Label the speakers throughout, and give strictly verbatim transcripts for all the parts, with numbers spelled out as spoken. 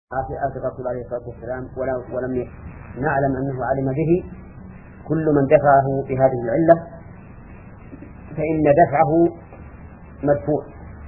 Speaker 1: في الرسول عليه الصلاة والسلام ولم نعلم أنه علم به، كل من دفعه بهذه العلة فإن دفعه مدفوع.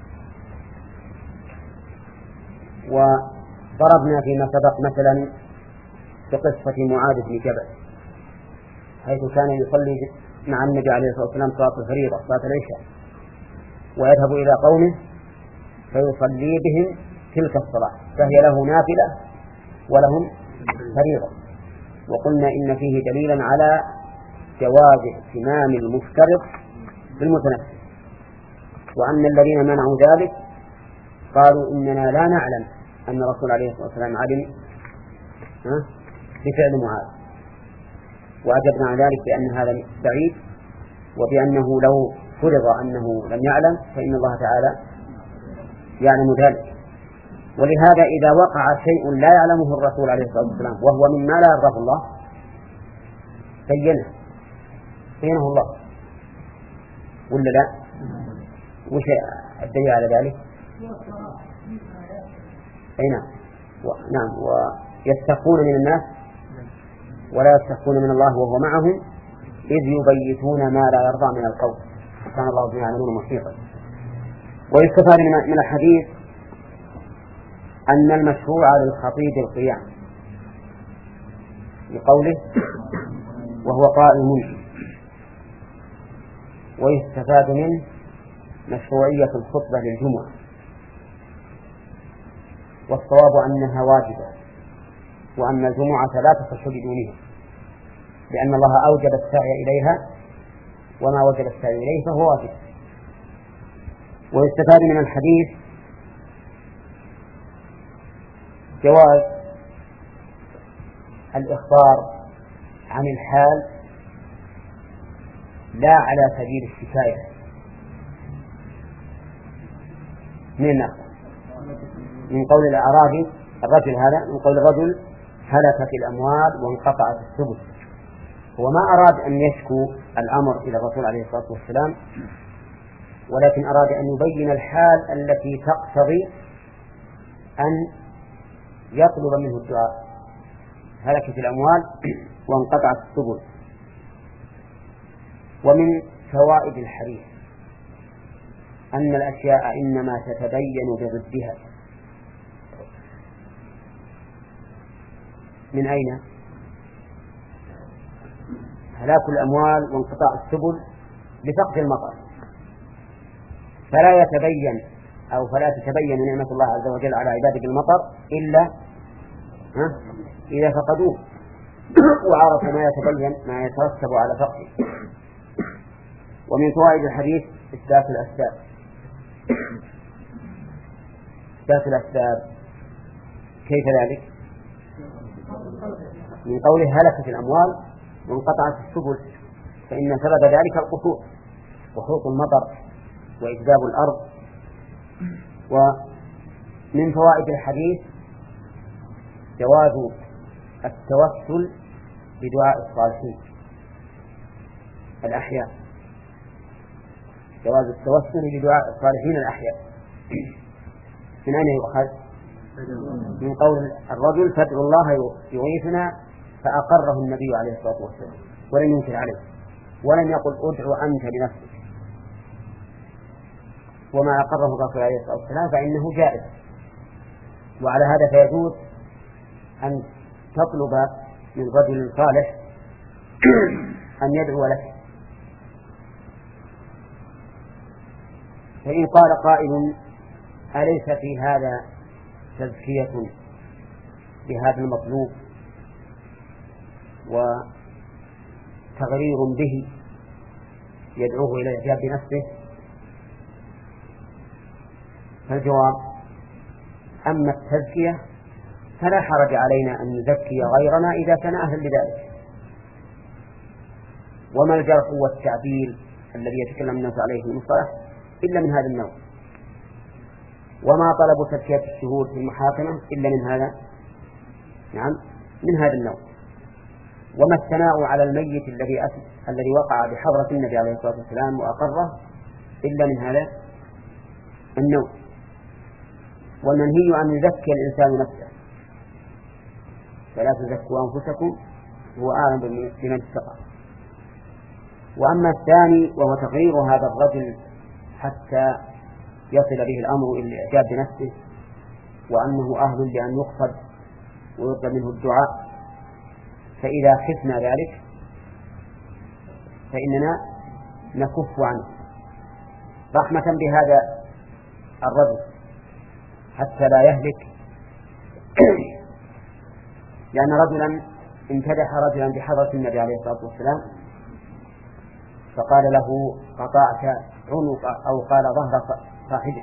Speaker 1: وضربنا فيما سبق مثلا بقصة معاذ بن جبل، حيث كان يصلي مع النبي عليه الصلاة والسلام صلاة الفريضة صلاة العشاء، ويذهب إلى قومه فيصلي بهم تلك الصلاة، فهي له نافلة ولهم فريضة. وقلنا إن فيه دليلا على جواز اهتمام المفترض بالمتنفل، وأن الذين منعوا ذلك قالوا إننا لا نعلم أن الرسول عليه الصلاة والسلام علم بفعل معاذ، وأجبنا على ذلك بأن هذا بعيد، وبأنه لو فرض أنه لم يعلم فإن الله تعالى يعلم ذلك. ولهذا إذا وقع شيء لا يعلمه الرسول عليه الصلاة والسلام وهو مما لا يرضاه الله بينه بينه الله، ولا لا؟ وش الدليل على ذلك؟ أي نعم، نعم. ويستخفون من الناس ولا يستخفون من الله وهو معهم إذ يبيتون ما لا يرضى من القول، كان الله بما يعملون محيطا. ويستفاد من الحديث أن المشروع للخطيب القيام لقوله وهو قائم. ويستفاد منه مشروعية الخطبة للجمعة، والصواب أنها واجبة، وأن الجمعة لا تصح بدونها، لأن الله أوجب السعي إليها، وما وجب السعي إليه فهو واجب. ويستفاد من الحديث جواز الإخبار عن الحال لا على سبيل الشكاية من الناس، من قول الأعرابي الرجل هذا من قول الرجل هلكت الأموال وانقطعت السبل، هو ما أراد أن يشكو الأمر إلى الرسول عليه الصلاة والسلام، ولكن أراد أن يبين الحال التي تقتضي أن يطلب منه الدعاء. هلكت الأموال وانقطعت السبل. ومن فوائد الحديث أن الأشياء إنما تتبين بضدها. من أين؟ هلاك الأموال وانقطاع السبل بسقط المطر، فلا يتبين أو فلا تتبين نعمة الله عز وجل على عباده بالمطر إلا إذا فقدوه وعرفوا ما يتبين ما يترتب على فقده. ومن فوائد الحديث إثبات الأسباب. إثبات الأسباب كيف ذلك؟ من قوله هلكت الأموال وانقطعت السبل، فإن سبب ذلك القحوط قحوط المطر وإجداب الأرض. ومن فوائد الحديث جواز التوسل بدعاء الصالحين الأحياء، جواز التوسل بدعاء الصالحين الأحياء. من أين يؤخذ؟ من قول الرجل فادعوا الله يغيثنا، فأقره النبي عليه الصلاة والسلام ولم ينكر عليه، ولم يقل ادعو أنت لنفسك، وما أقره الرسول عليه الصلاة والسلام فإنه جائز. وعلى هذا فيجوز أن تطلب من رجل صالح أن يدعو لك. فإن قال قائل أليس في هذا تزكية بهذا المطلوب وتغرير به يدعوه إلى الإعجاب بنفسه؟ فالجواب أما التزكية فلا حرج علينا أن نزكي غيرنا إذا كان أهلا لذلك. وما الجرح والتعديل الذي يتكلم الناس عليه في المصطلح إلا من هذا النوع، وما طلب تزكية الشهود في المحاكمة إلا من هذا نعم من هذا النوع، وما الثناء على الميت الذي الذي وقع بحضرة النبي عليه الصلاة والسلام وأقره إلا من هذا النوع. والمنهي أن يزكي الإنسان نفسه فلا تزكوا أنفسكم هو أعلم بمن اتقى. وأما الثاني وهو تغيير هذا الرجل حتى يصل به الأمر إلى الإعجاب بنفسه وأنه أهل لأن يقصد ويطلب منه الدعاء، فإذا خفنا ذلك فإننا نكف عنه رحمة بهذا الرجل حتى لا يهلك. لأن رجلا امتدح رجلا بحضرة النبي عليه الصلاة والسلام فقال له قطعت عنق أو قال ظهر صاحبك،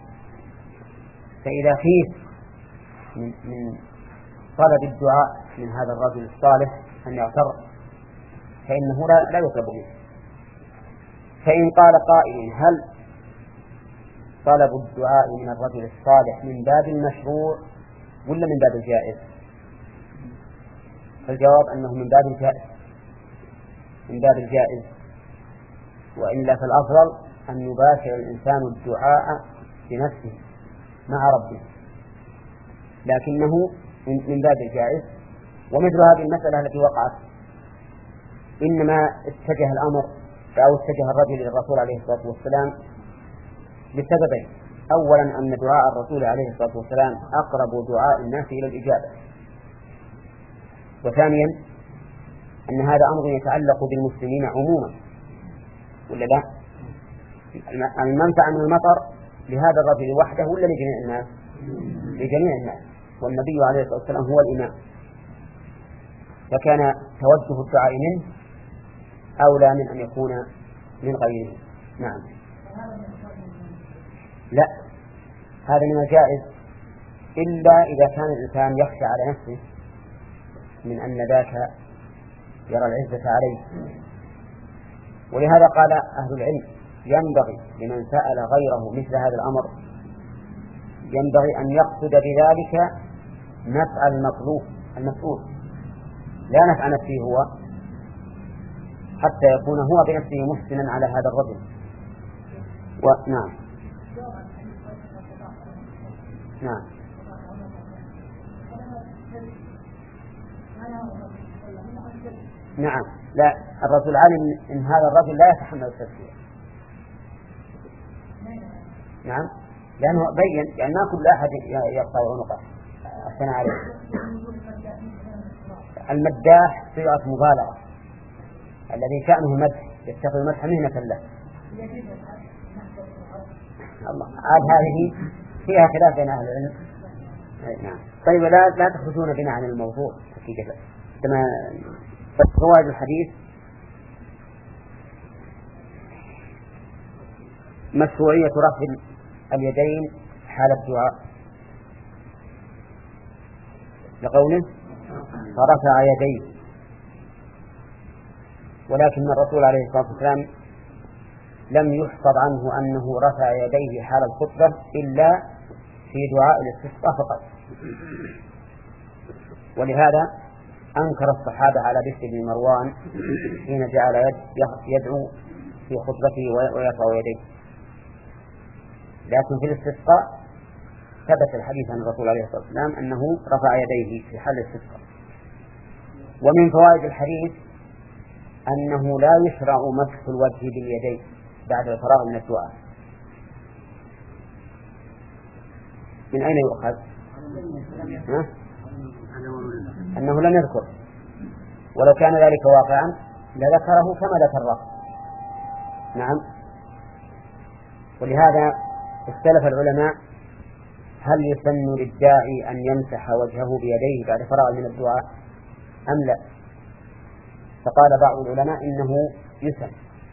Speaker 1: فإذا خيف من, من طلب الدعاء من هذا الرجل الصالح أن يغتر فإنه لا, لا يطلب منه. فإن قال قائل هل طلب الدعاء من الرجل الصالح من باب المشروع ولا من باب الجائز؟ فالجواب أنه من باب الجائز من باب الجائز وإلا فالأفضل أن يباشر الإنسان الدعاء بنفسه مع ربه، لكنه من باب الجائز. ومثل هذه المسألة التي وقعت إنما اتجه الأمر أو اتجه الرجل إلى الرسول عليه الصلاة والسلام بسببين: أولا أن دعاء الرسول عليه الصلاة والسلام أقرب دعاء الناس إلى الإجابة، وثانيا أن هذا أمر يتعلق بالمسلمين عموما ولا لا؟ المنفعة من المطر لهذا الرجل وحده ولا لجميع الناس؟ لجميع الناس، والنبي عليه الصلاة والسلام هو الإمام، فكان توجه الدعاء منه أولى من أن يكون من غيره. نعم. لا، هذا من الجائز إلا إذا كان الإنسان يخشى على نفسه من أن ذاك يرى العزة عليه. ولهذا قال أهل العلم ينبغي لمن سأل غيره مثل هذا الأمر ينبغي أن يقصد بذلك نفع المطلوب المسؤول لا نفع نفسه هو، حتى يكون هو بنفسه محسنا على هذا الرجل. ونعم نعم نعم لا، الرجل علم إن هذا الرجل لا يتحمل التسلية. نعم، لأنه بين لأن ما كل أحد يقطع عنقه أحسن عليه. المداح صيغة مبالغة، الذي شأنه مدح يتخذ المدح مهنة له. الله، عاد هذه فيها خلاف بين أهل العلم. نعم. طيب، لا لا تخرجون بنا عن الموضوع حقيقة. كما فوائد الحديث: مشروعية رفع اليدين حال الدعاء لقوله فرفع يديه، ولكن الرسول عليه الصلاة والسلام لم يحفظ عنه أنه رفع يديه حال الخطبة إلا في دعاء الاستسقاء فقط. ولهذا أنكر الصحابة على بشر بن مروان حين جعل يدعو في خطبته ويرفع يديه، لكن في الاستسقاء ثبت الحديث عن الرسول عليه الصلاة والسلام أنه رفع يديه في حال الاستسقاء. ومن فوائد الحديث أنه لا يشرع مسح الوجه باليدين بعد الفراغ من الدعاء. من أين يؤخذ؟ ها؟ أنه لم يذكر، ولو كان ذلك واقعا لذكره كما ذكره. نعم. ولهذا اختلف العلماء هل يسن للداعي أن يمسح وجهه بيديه بعد فراغ من الدعاء أم لا؟ فقال بعض العلماء إنه يسن،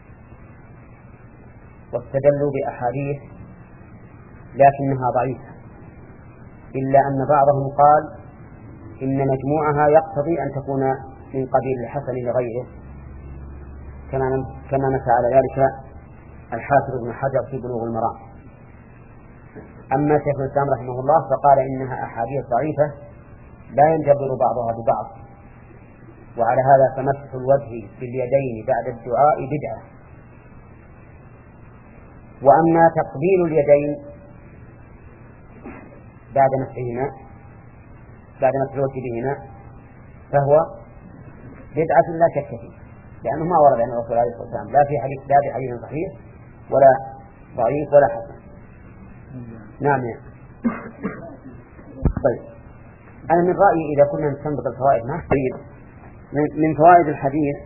Speaker 1: واستدلوا بأحاديث لكنها ضعيفة، إلا أن بعضهم قال إن مجموعها يقتضي أن تكون من قبيل الحسن لغيره، كما كما نسى على ذلك الحافظ بن حجر في بلوغ المرام. أما شيخ الإسلام رحمه الله فقال إنها أحاديث ضعيفة لا ينجبر بعضها ببعض، وعلى هذا فمسح الوجه باليدين بعد الدعاء بدعة. وأما تقبيل اليدين بعد مسحهما بعد مسح الوجه بهما فهو بدعة لا شك فيه، لأنه ما ورد عن الرسول عليه الصلاة والسلام لا في حديث لا في حديث صحيح ولا ضعيف ولا حسن. نعم يعني. طيب أنا من رأيي إذا كنا نستنبط الفوائد ما طيب من فوائد الحديث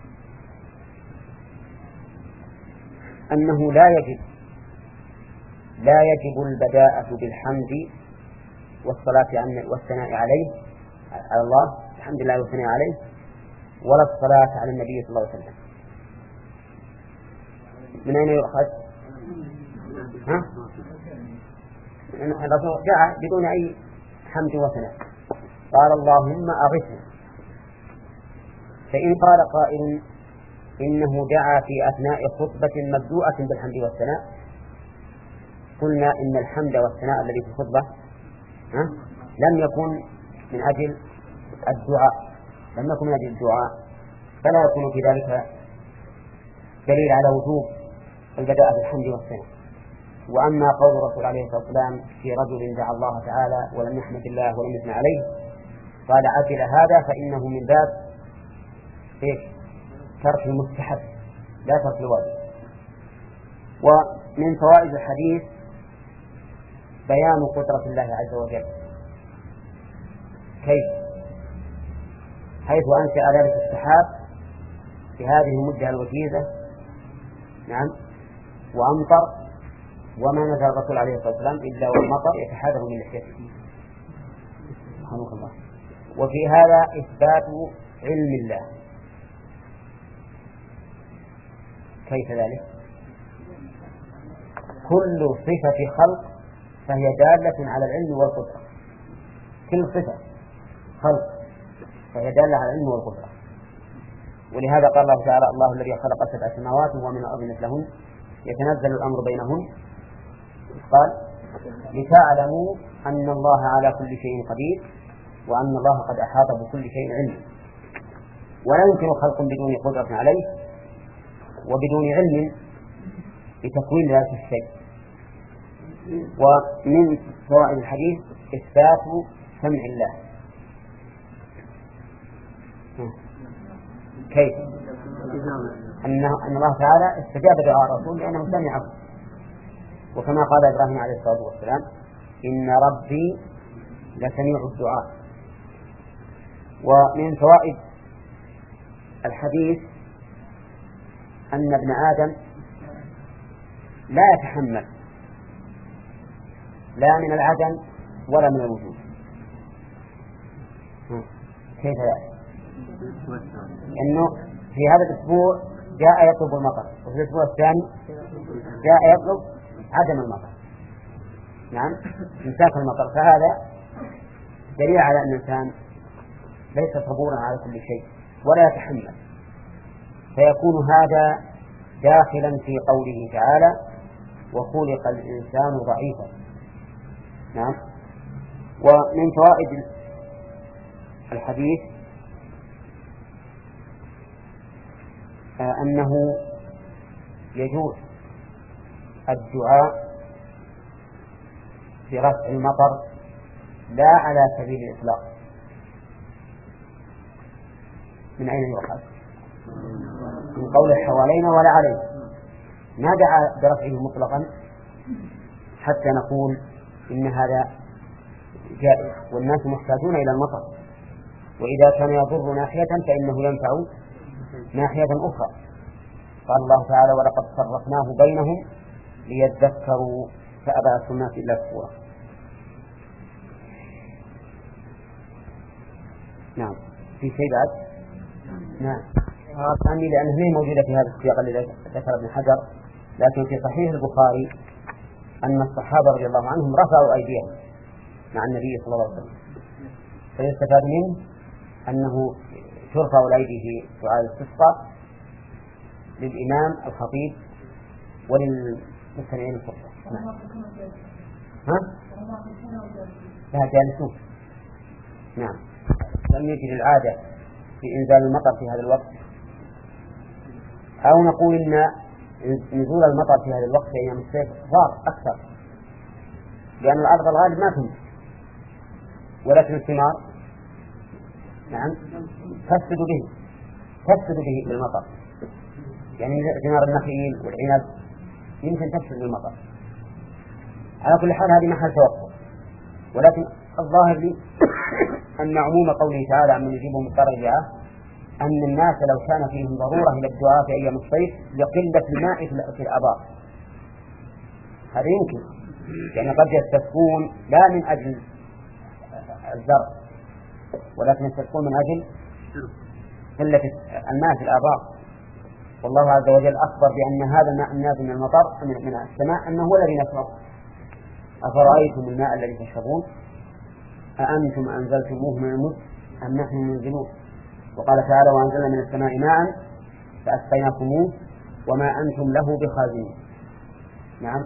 Speaker 1: أنه لا يجب لا يجب البداءة بالحمد والصلاة والثناء عليه على الله الحمد لله والثناء عليه ولا الصلاة على النبي صلى الله عليه وسلم. من أين يؤخذ؟ ها؟ الرسول جاء بدون أي حمد وثناء قال اللهم أغثنا. فإن قال قائل إنه دعا في أثناء خطبة مبدوءة بالحمد والثناء قلنا إن الحمد والثناء الذي في الخطبة ها؟ لم يكن من أجل الدعاء لم يكن من أجل الدعاء فلا يكون في ذلك دليل على وجوب البداء بالحمد والثناء. وأما قول الرسول عليه الصلاة والسلام في رجل دعا الله تعالى ولم يحمد الله ولم يثنى عليه قال عجل هذا فإنه من باب إيش؟ ترك المستحب لا ترك الواجب. ومن فوائد الحديث بيان قدرة الله عز وجل كيف حيث أنشأ ذلك السحاب في هذه المدة الوجيزة نعم وأمطر وما نزل الرسول عليه الصلاة والسلام إلا والمطر يتحدث من لحيته سبحانه الله. وفي هذا إثبات علم الله. كيف ذلك؟ كل صفة خلق فهي دالة على العلم والقدرة. كل صفة خلق فهي دالة على العلم والقدرة. ولهذا قال الله تعالى الله الذي خلق سبع سماوات ومن الأرض مثلهن يتنزل الأمر بينهن قال لتعلموا أن الله على كل شيء قدير وأن الله قد أحاط بكل شيء علما. ولا يمكن خلق بدون قدرة عليه وبدون علم بتكوين ذلك الشيء. ومن فوائد الحديث إثبات سمع الله. كيف؟ أنه أن الله تعالى استجاب دعاء الرسول لأنه سمعه وكما قال إبراهيم عليه الصلاة والسلام إن ربي لسميع الدعاء. ومن فوائد الحديث أن ابن آدم لا يتحمل لا من العدم ولا من الوجود. كيف ذلك؟ لأنه في هذا الأسبوع جاء يطلب المطر وفي الأسبوع الثاني جاء يطلب عدم المطر نعم امساك المطر. فهذا دليل على أن الإنسان ليس صبورا على كل شيء ولا يتحمل. فيكون هذا داخلا في قوله تعالى وخلق الإنسان ضعيفا. نعم. ومن فوائد الحديث أنه يجوز الدعاء برفع المطر لا على سبيل الإطلاق. من أين يؤخذ؟ من قول حوالينا ولا علينا. ما دعا برفعه مطلقا حتى نقول إن هذا جائز والناس محتاجون إلى المطر وإذا كان يضر ناحية فإنه ينفع ناحية أخرى. قال الله تعالى ولقد صرفناه بينهم ليذكروا فأبى أكثر الناس إلا كفورا. نعم. في شيء بعد؟ نعم. عني لأنه هي موجودة في هذا السياق الذي ذكر ابن حجر لكن في صحيح البخاري أن الصحابة رضي الله عنهم رفعوا أيديهم مع النبي صلى الله عليه وسلم. فيستفاد منه أنه ترفع الأيدي في دعاء الاستسقاء للإمام الخطيب وللمستمعين الخطبة. نعم. ها؟ لا جالسون. نعم. لم يجد العادة في إنزال المطر في هذا الوقت أو نقول إن نزول المطر في هذا الوقت في أيام الصيف ضار أكثر لأن الأرض الغالب ما تنبت ولكن الثمار نعم تفسد به تفسد به بالمطر، يعني ثمار النخيل والعنب يمكن تفسد بالمطر. على كل حال هذه محل توقف، ولكن الظاهر لي أن عموم قوله تعالى عمن يجيب مضطر دعاء أن الناس لو كان فيهم ضرورة إلى الدعاء في أيام الصيف لقلة الماء في الآبار. هذا يمكن، يعني قد يستسقون لا من أجل الزرع ولكن يستسقون من أجل قلة الماء في الآبار. والله عز وجل أخبر بأن هذا الماء النازل من المطر من السماء أنه هو الذي نشرب. أفرأيتم الماء الذي تشربون أأنتم أنزلتموه من المزن أم نحن المنزلون. وقال تعالى وأنزلنا من السماء ماء فأسقيناكموه وما أنتم له بخازنين. نعم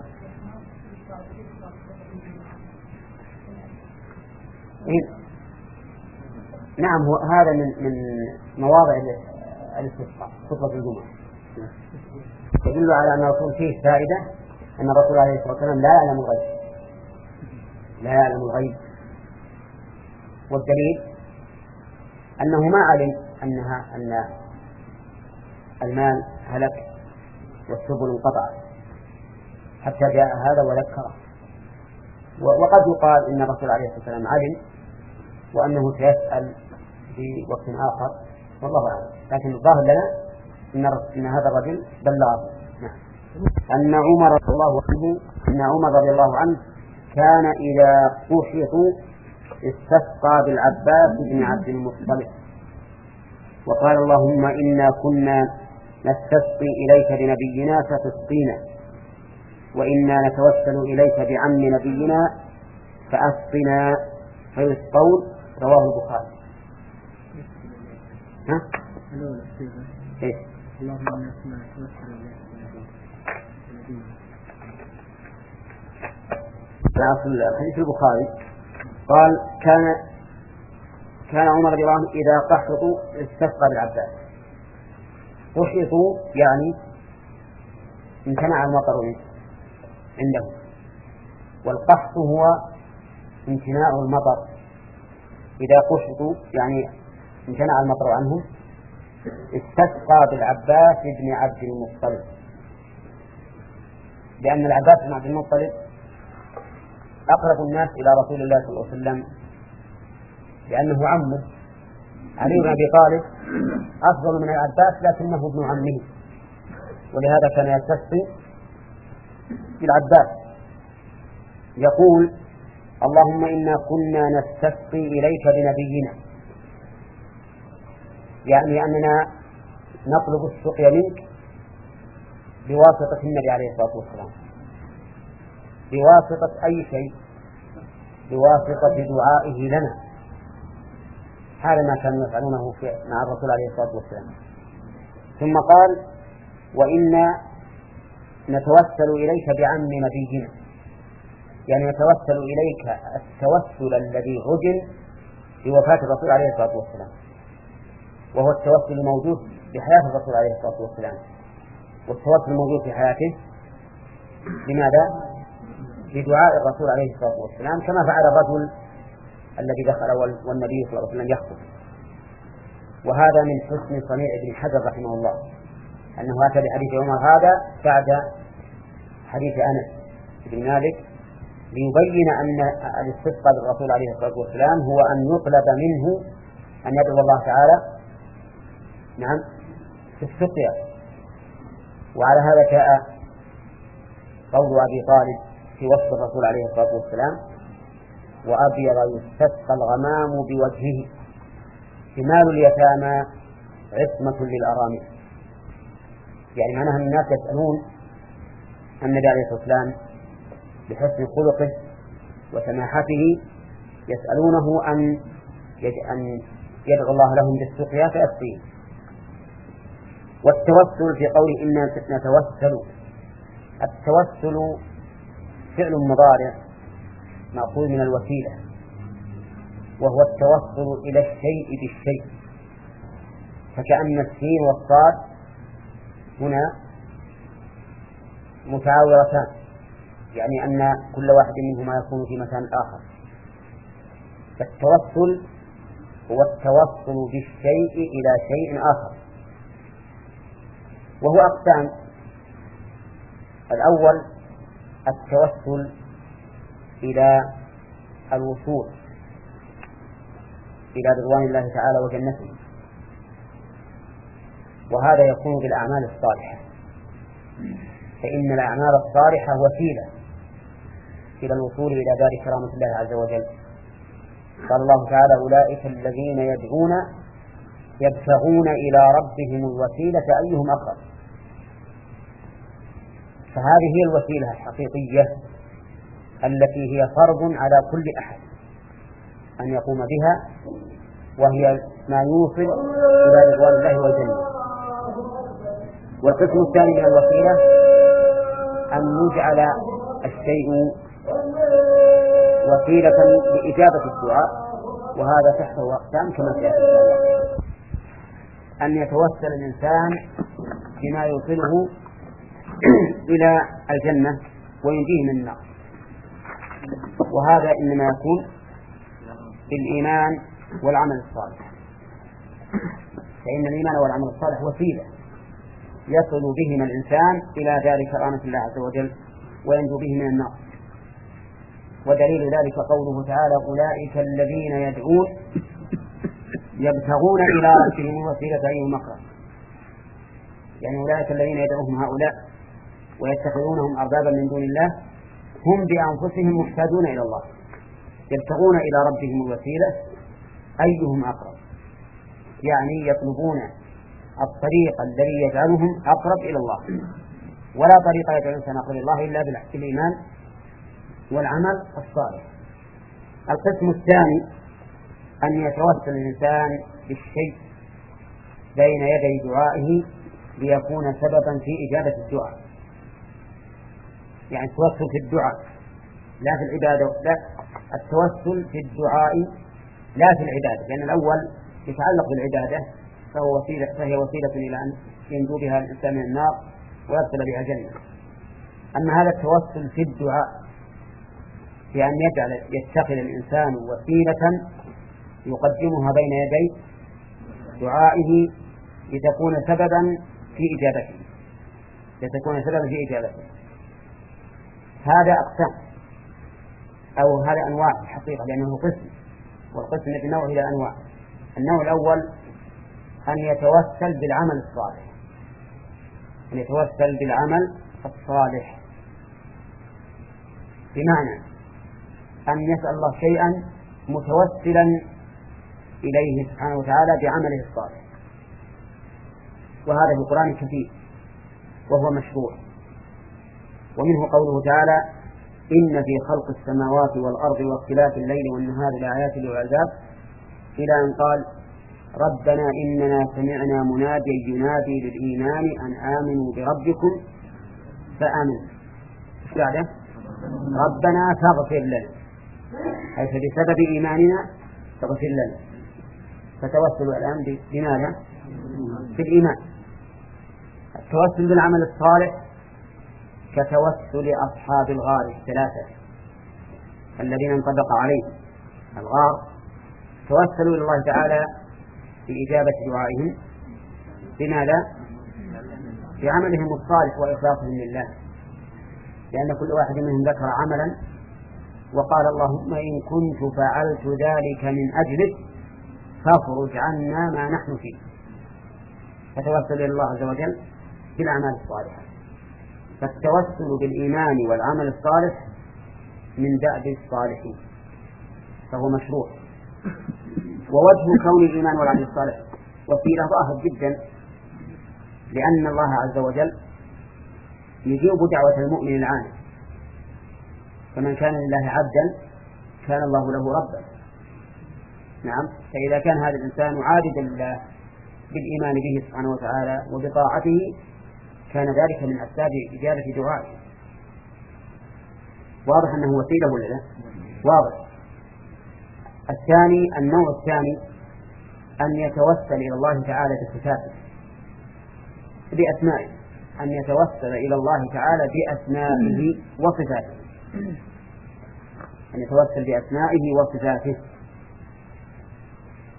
Speaker 1: إيه؟ نعم هو هذا من من مواضع الاستسقاء خطبة الجمعة، يدل على أن الرسول فيه فائدة أن الرسول عليه الصلاة والسلام لا يعلم الغيب لا يعلم الغيب والدليل أنه ما علم أنها أن المال هلك والسبل انقطعت حتى جاء هذا وذكره. وقد يقال إن الرسول عليه الصلاة والسلام علم وأنه سيسأل في وقت آخر والله أعلم، لكن الظاهر لنا إن, إن هذا الرجل بلغه. نعم. أن عمر رضي الله عنه أن عمر رضي الله عنه كان إذا قحطوا استسقى بالعباس بن عبد المطلب وقال اللهم إنا كنا نستسقي إليك بنبينا فتسقينا وإنا نتوسل إليك بعم نبينا فأسقنا فيسقون. رواه البخاري. ها؟ إيه؟ اللهم إنا نتوسل إليك بنبينا. في الحديث البخاري قال كان كان عمر رضي الله عنه إذا قحطوا استسقى بالعباس. قحطوا يعني امتنع المطر عنده، والقحط هو امتناع المطر. إذا قحطوا يعني امتنع المطر عنهم استسقى بالعباس بن عبد المطلب، لأن العباس بن عبد المطلب أقرب الناس إلى رسول الله صلى الله عليه وسلم لأنه عمه. علي بن أبي طالب أفضل من العباس لكنه ابن عمه، ولهذا كان يستسقي بالعباس. يقول اللهم إنا كنا نستسقي إليك بنبينا، يعني أننا نطلب السقيا منك بواسطة النبي عليه الصلاة والسلام، بواسطة أي شيء، بواسطة دعائه لنا. هذا ما كانوا يفعلونه مع الرسول عليه الصلاة والسلام. ثم قال وإنا نتوسل إليك بعم نبينا، يعني نتوسل إليك التوسل الذي عجل بوفاة الرسول عليه الصلاة والسلام، وهو التوسل الموجود بحياة الرسول عليه الصلاة والسلام، والتوسل الموجود في حياته لماذا؟ بدعاء الرسول عليه الصلاة والسلام، كما فعل الرجل الذي دخل والنبي صلى الله عليه وسلم يخطب. وهذا من حسن صنيع ابن حجر رحمه الله أنه أتى بحديث عمر هذا بعد حديث أنس بن مالك ليبين أن الاستسقاء بالرسول عليه الصلاة والسلام هو أن يطلب منه أن يدعو الله تعالى نعم في السقيا. وعلى هذا جاء قول أبي طالب في وصف الرسول عليه الصلاة والسلام وأبيض يستسقى الغمام بوجهه شمال اليتامى عصمة للأرامل. يعني معناها أن الناس يسألون النبي عليه الصلاة والسلام بحسن خلقه وسماحته، يسألونه أن أن يدعو الله لهم بالسقيا فيسقيه. والتوسل في قوله إنا نتوسل، التوسل فعل مضارع مأخوذ من الوسيلة، وهو التوسل إلى الشيء بالشيء، فكأن السين والصاد هنا متعاورتان، يعني أن كل واحد منهما يكون في مكان آخر. فالتوسل هو التوصل بالشيء إلى شيء آخر، وهو أقسام. الأول التوسل إلى الوصول إلى رضوان الله تعالى وجنته، وهذا يكون بالأعمال الصالحة، فإن الأعمال الصالحة وسيلة إلى الوصول إلى دار كرامة الله عز وجل. قال الله تعالى: أولئك الذين يدعون يبتغون إلى ربهم الوسيلة أيهم أقرب. فهذه هي الوسيلة الحقيقية التي هي فرض على كل أحد أن يقوم بها، وهي ما يوصل إلى رضوان الله والجنة. والقسم الثاني من الوسيلة أن يجعل الشيء وسيلة لإجابة الدعاء، وهذا تحته أقسام كما سيأتي إن شاء الله. أن يتوسل الإنسان بما يوصله إلى الجنة وينجيه من النار، وهذا إنما يكون بالإيمان والعمل الصالح، فإن الإيمان والعمل الصالح وسيلة يصل بهما الإنسان إلى دار كرامة الله عز وجل وينجو به من النار. ودليل ذلك قوله تعالى: أولئك الذين يدعون يبتغون إلى ربهم الوسيلة أيهم أقرب. يعني أولئك الذين يدعوهم هؤلاء ويتخذونهم أربابا من دون الله هم بأنفسهم محتاجون إلى الله، يبتغون إلى ربهم الوسيلة أيهم أقرب، يعني يطلبون الطريق الذي يجعلهم أقرب إلى الله، ولا طريق يجعل الإنسان أقرب إلى الله إلا بالإيمان والعمل الصالح. القسم الثاني أن يتوسل الإنسان بالشيء بين يدي دعائه ليكون سببا في إجابة الدعاء، يعني التوسل في الدعاء لا في العبادة، لا، التوسل في الدعاء لا في العبادة، لأن الأول يتعلق بالعبادة فهو وسيلة، فهي وسيلة إلى أن ينجو بها الإنسان من النار ويدخل بها الجنة. أما هذا التوسل في الدعاء بأن يجعل يتخذ الإنسان وسيلة يقدمها بين يدي دعائه لتكون سببا في إجابته، لتكون سببا في إجابته. هذا أقسام أو هذا أنواع الحقيقة، لأنه قسم، والقسم يتنوع إلى أنواع. النوع الأول أن يتوسل بالعمل الصالح، أن يتوسل بالعمل الصالح بمعنى أن يسأل الله شيئا متوسلا إليه سبحانه وتعالى بعمله الصالح، وهذا في القرآن كثير وهو مشروع. ومنه قوله تعالى: إن في خلق السماوات والأرض واختلاف الليل والنهار لآيات لأولي الألباب، إلى أن قال: ربنا إننا سمعنا مناديا ينادي للإيمان أن آمنوا بربكم فآمنوا. إيش بعده؟ ربنا فاغفر لنا، أي فبسبب إيماننا فاغفر لنا. فتوسل الآن بماذا؟ بالإيمان. التوسل بالعمل الصالح كتوسل أصحاب الغار الثلاثة الذين انطبق عليهم الغار، توسلوا إلى الله تعالى بإجابة دعائهم بماذا؟ بعملهم الصالح وإخلاصهم لله، لأن كل واحد منهم ذكر عملا وقال: اللهم إن كنت فعلت ذلك من أجلك فاخرج عنا ما نحن فيه. فتوسل إلى الله عز وجل بالأعمال الصالحة. فالتوسل بالإيمان والعمل الصالح من دأب الصالحين، فهو مشروع. ووجه كون الإيمان والعمل الصالح وسيلة ظاهر جدا، لأن الله عز وجل يجيب دعوة المؤمن العام، فمن كان لله عبدا كان الله له ربا. نعم، فإذا كان هذا الإنسان عابدا لله بالإيمان به سبحانه وتعالى وبطاعته كان ذلك من أسباب إجابة دعائه. واضح أنه وسيلة ولا لا؟ واضح. الثاني، النوع الثاني أن يتوسل إلى الله تعالى بصفاته بأسمائه، أن يتوسل إلى الله تعالى بأسمائه وصفاته، أن يتوسل بأسمائه وصفاته.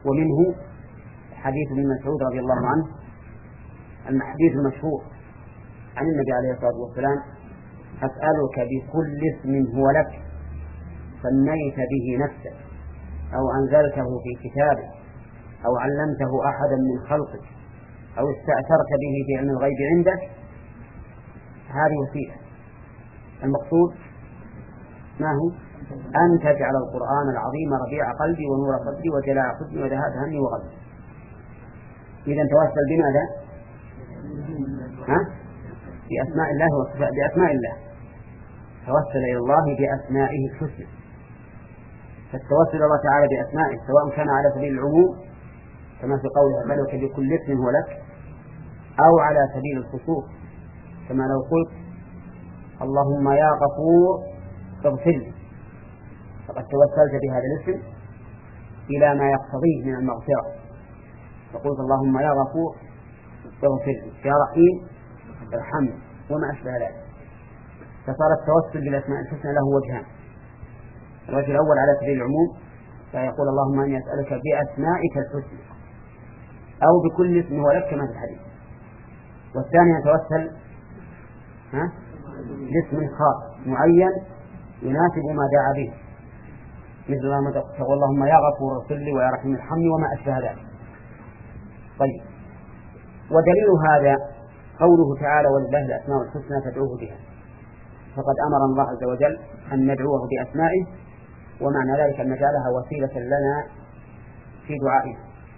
Speaker 1: ومنه حديث ابن مسعود رضي الله عنه، الحديث المشهور عن النبي عليه الصلاة والسلام: أسألك بكل اسم هو لك سميت به نفسك أو أنزلته في كتابك أو علمته أحدا من خلقك أو استأثرت به في علم الغيب عندك. هذه وسيلة. المقصود ما هو؟ أن تجعل القرآن العظيم ربيع قلبي ونور صدري وجلاء حزني وذهاب همي وغمي. إذا توسل بماذا؟ ها؟ بأسماء الله وصفات بأسماء الله. توسل إلى الله بأسمائه الحسنى. فالتوسل الله تعالى بأسمائه سواء كان على سبيل العموم كما في قوله: أسألك بكل اسم هو لك، أو على سبيل الخصوص كما لو قلت: اللهم يا غفور اغفر لي، فقد توسلت بهذا الاسم إلى ما يقتضيه من المغفرة، فقلت: اللهم يا غفور اغفر لي، يا رحيم ارحمني، وما أشبه ذلك. فصار التوسل بالأسماء الحسنى له وجهان: الوجه الأول على سبيل العموم، فيقول: اللهم إني أسألك بأسمائك الحسنى، أو بكل اسم هو لك كما في الحديث. والثاني يتوسل ها باسم خاص معين يناسب ما دعا به، مثل ما تقول: اللهم يا غفور اغفر لي ويا رحيم ارحمني، وما أشبه ذلك. طيب، ودليل هذا قوله تعالى: ولله الأسماء الحسنى فادعوه بها. فقد أمر الله عز وجل أن ندعوه بأسمائه، ومعنى ذلك أن نجعلها وسيلة لنا في دعائه.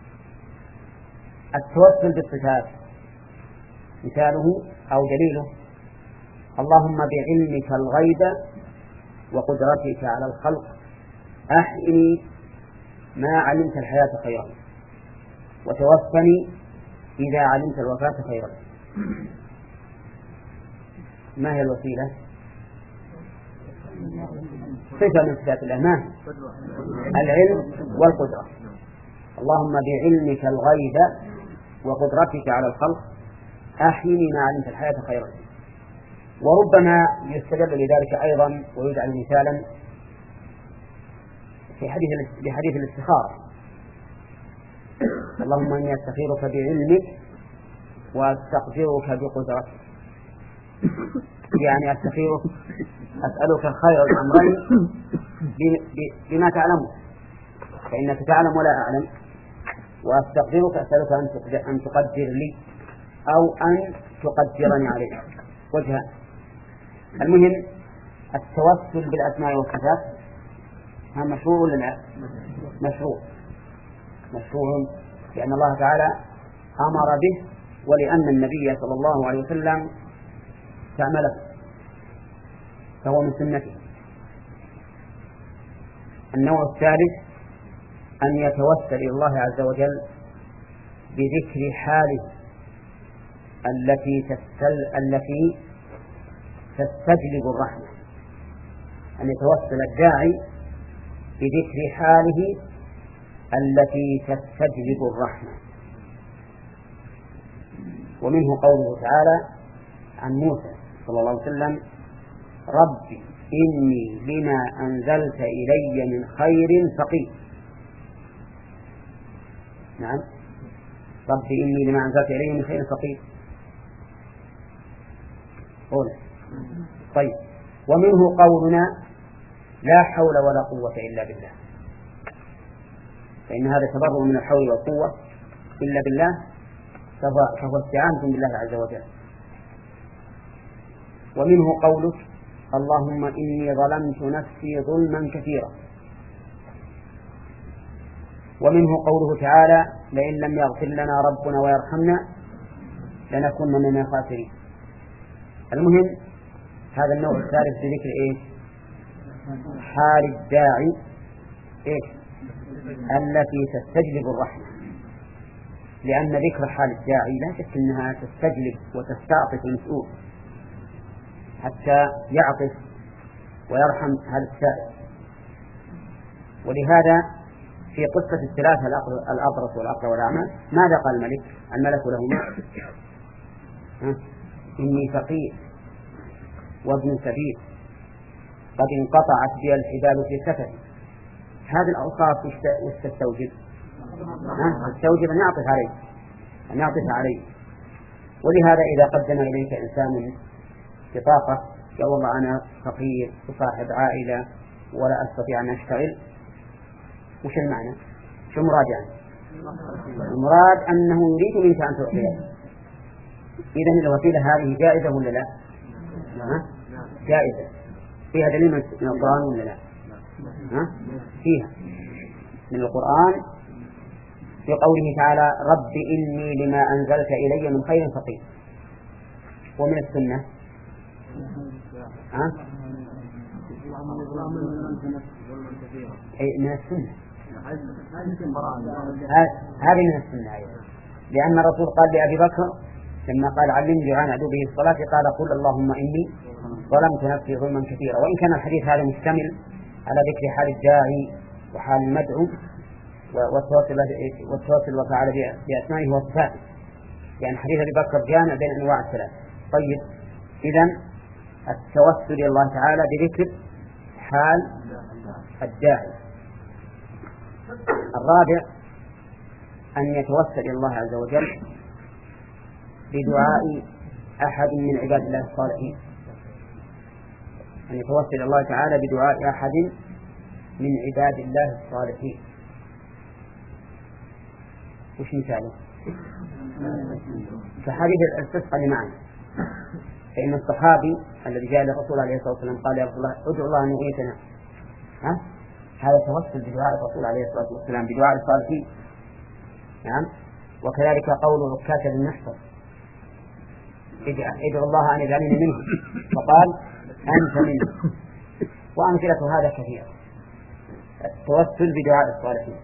Speaker 1: التوسل بالصفات مثاله أو دليله: اللهم بعلمك الغيب وقدرتك على الخلق أحيني ما علمت الحياة خيرا، وتوفني إذا علمت الوفاة خيرا. ما هي الوسيلة؟ صفة من صفات الله، ما هي؟ العلم والقدرة. اللهم بعلمك الغيب وقدرتك على الخلق أحيني ما علمت الحياة خيرا. وربما يستدل لذلك أيضا ويجعل مثالا في حديث بحديث الاستخارة: اللهم إني أستخيرك بعلمك وأستغفرك بقدرتك. يعني أستخيرك، أسألك خير الأمرين بما تعلمه، فإنك تعلم ولا أعلم، وأستغفرك أسألك أن تقدر لي أو أن تقدرني عليه. وجهان. المهم التوسل بالأسماء والصفات ها مشروع ولا لا؟ مشروع مشروع لأن الله تعالى أمر به، ولأن النبي صلى الله عليه وسلم استعمله، فهو من سنته. النوع الثالث أن يتوسل إلى الله عز وجل بذكر حاله التي تستل التي تستجلب الرحمة، أن يتوسل الداعي بذكر حاله التي تستجلب الرحمة. ومنه قوله تعالى عن موسى صلى الله عليه وسلم: رب إني لما أنزلت إلي من خير فقير. نعم، رب إني لما أنزلت إلي من خير فقير. قول. طيب، ومنه قولنا: لا حول ولا قوة إلا بالله، فإن هذا تبرؤ من الحول والقوة إلا بالله، فهو استعانة بالله عز وجل. ومنه قولك: اللهم إني ظلمت نفسي ظلما كثيرا. ومنه قوله تعالى: لئن لم يغفر لنا ربنا ويرحمنا لنكون من الخاسرين. المهم هذا النوع الثالث بذكر إيه؟ حال الداعي إيه؟ التي تستجلب الرحمة، لأن ذكر حال الداعي لا شك أنها تستجلب وتستعطف المسؤول حتى يعطف ويرحم هذا السائل. ولهذا في قصة الثلاثة الأبرص والأقرع والأعمى ماذا قال الملك؟ الملك لهما: إني فقير وابن سبيل قد انقطعت بي الحبال في سفري. هذه الأوصاف وش تستوجب؟ تستوجب أن يعطف عليه أن يعطف عليه. ولهذا إذا قدم إليك إنسان بطاقة قال والله أنا فقير وصاحب عائلة ولا أستطيع أن أشتغل، وش المعنى؟ شو المراد يعني؟ المراد أنه يريد منك أن تعطيه. إذن الوسيلة هذه جائزة ولا لا؟ ها؟ جائزة. فيها دليل من القرآن ولا لا؟ ها؟ فيها من القرآن في قوله تعالى رب إني لما أنزلت إلي من خير فقير. ومن السنة ها؟ من السنة هذه من السنة أيضا، لأن الرسول قال لأبي بكر لما قال علمني دعاء أدعو به الصلاة قال قل اللهم إني ظلمت نفسي ظلما كثيرا. وإن كان الحديث هذا مشتمل على ذكر حال الداعي وحال المدعو والتوسل وفعل بأسمائه وصفاته، يعني حديث أبي بكر جامع بين أنواع الثلاث. طيب، إذن التوسل إلى الله تعالى بذكر حال الداعي. الرابع أن يتوسل إلى الله عز وجل بدعاء أحد من عباد الله الصالحين، أن يتوسل إلى الله تعالى بدعاء أحد من عباد الله الصالحين. وش مثاله؟ كحديث الاستسقاء معنا، فإن الصحابي الذي جاء للرسول عليه الصلاة والسلام قال يا رسول الله ادعو الله أن يغيثنا، ها؟ هذا توسل بدعاء الرسول عليه الصلاة والسلام بدعاء الصالحين. نعم. وكذلك قول عكاشة بن محصن ادعو الله أن يجعلني منه فقال أنت منه. وأمثلة هذا كثيرة، التوسل بدعاء الصالحين.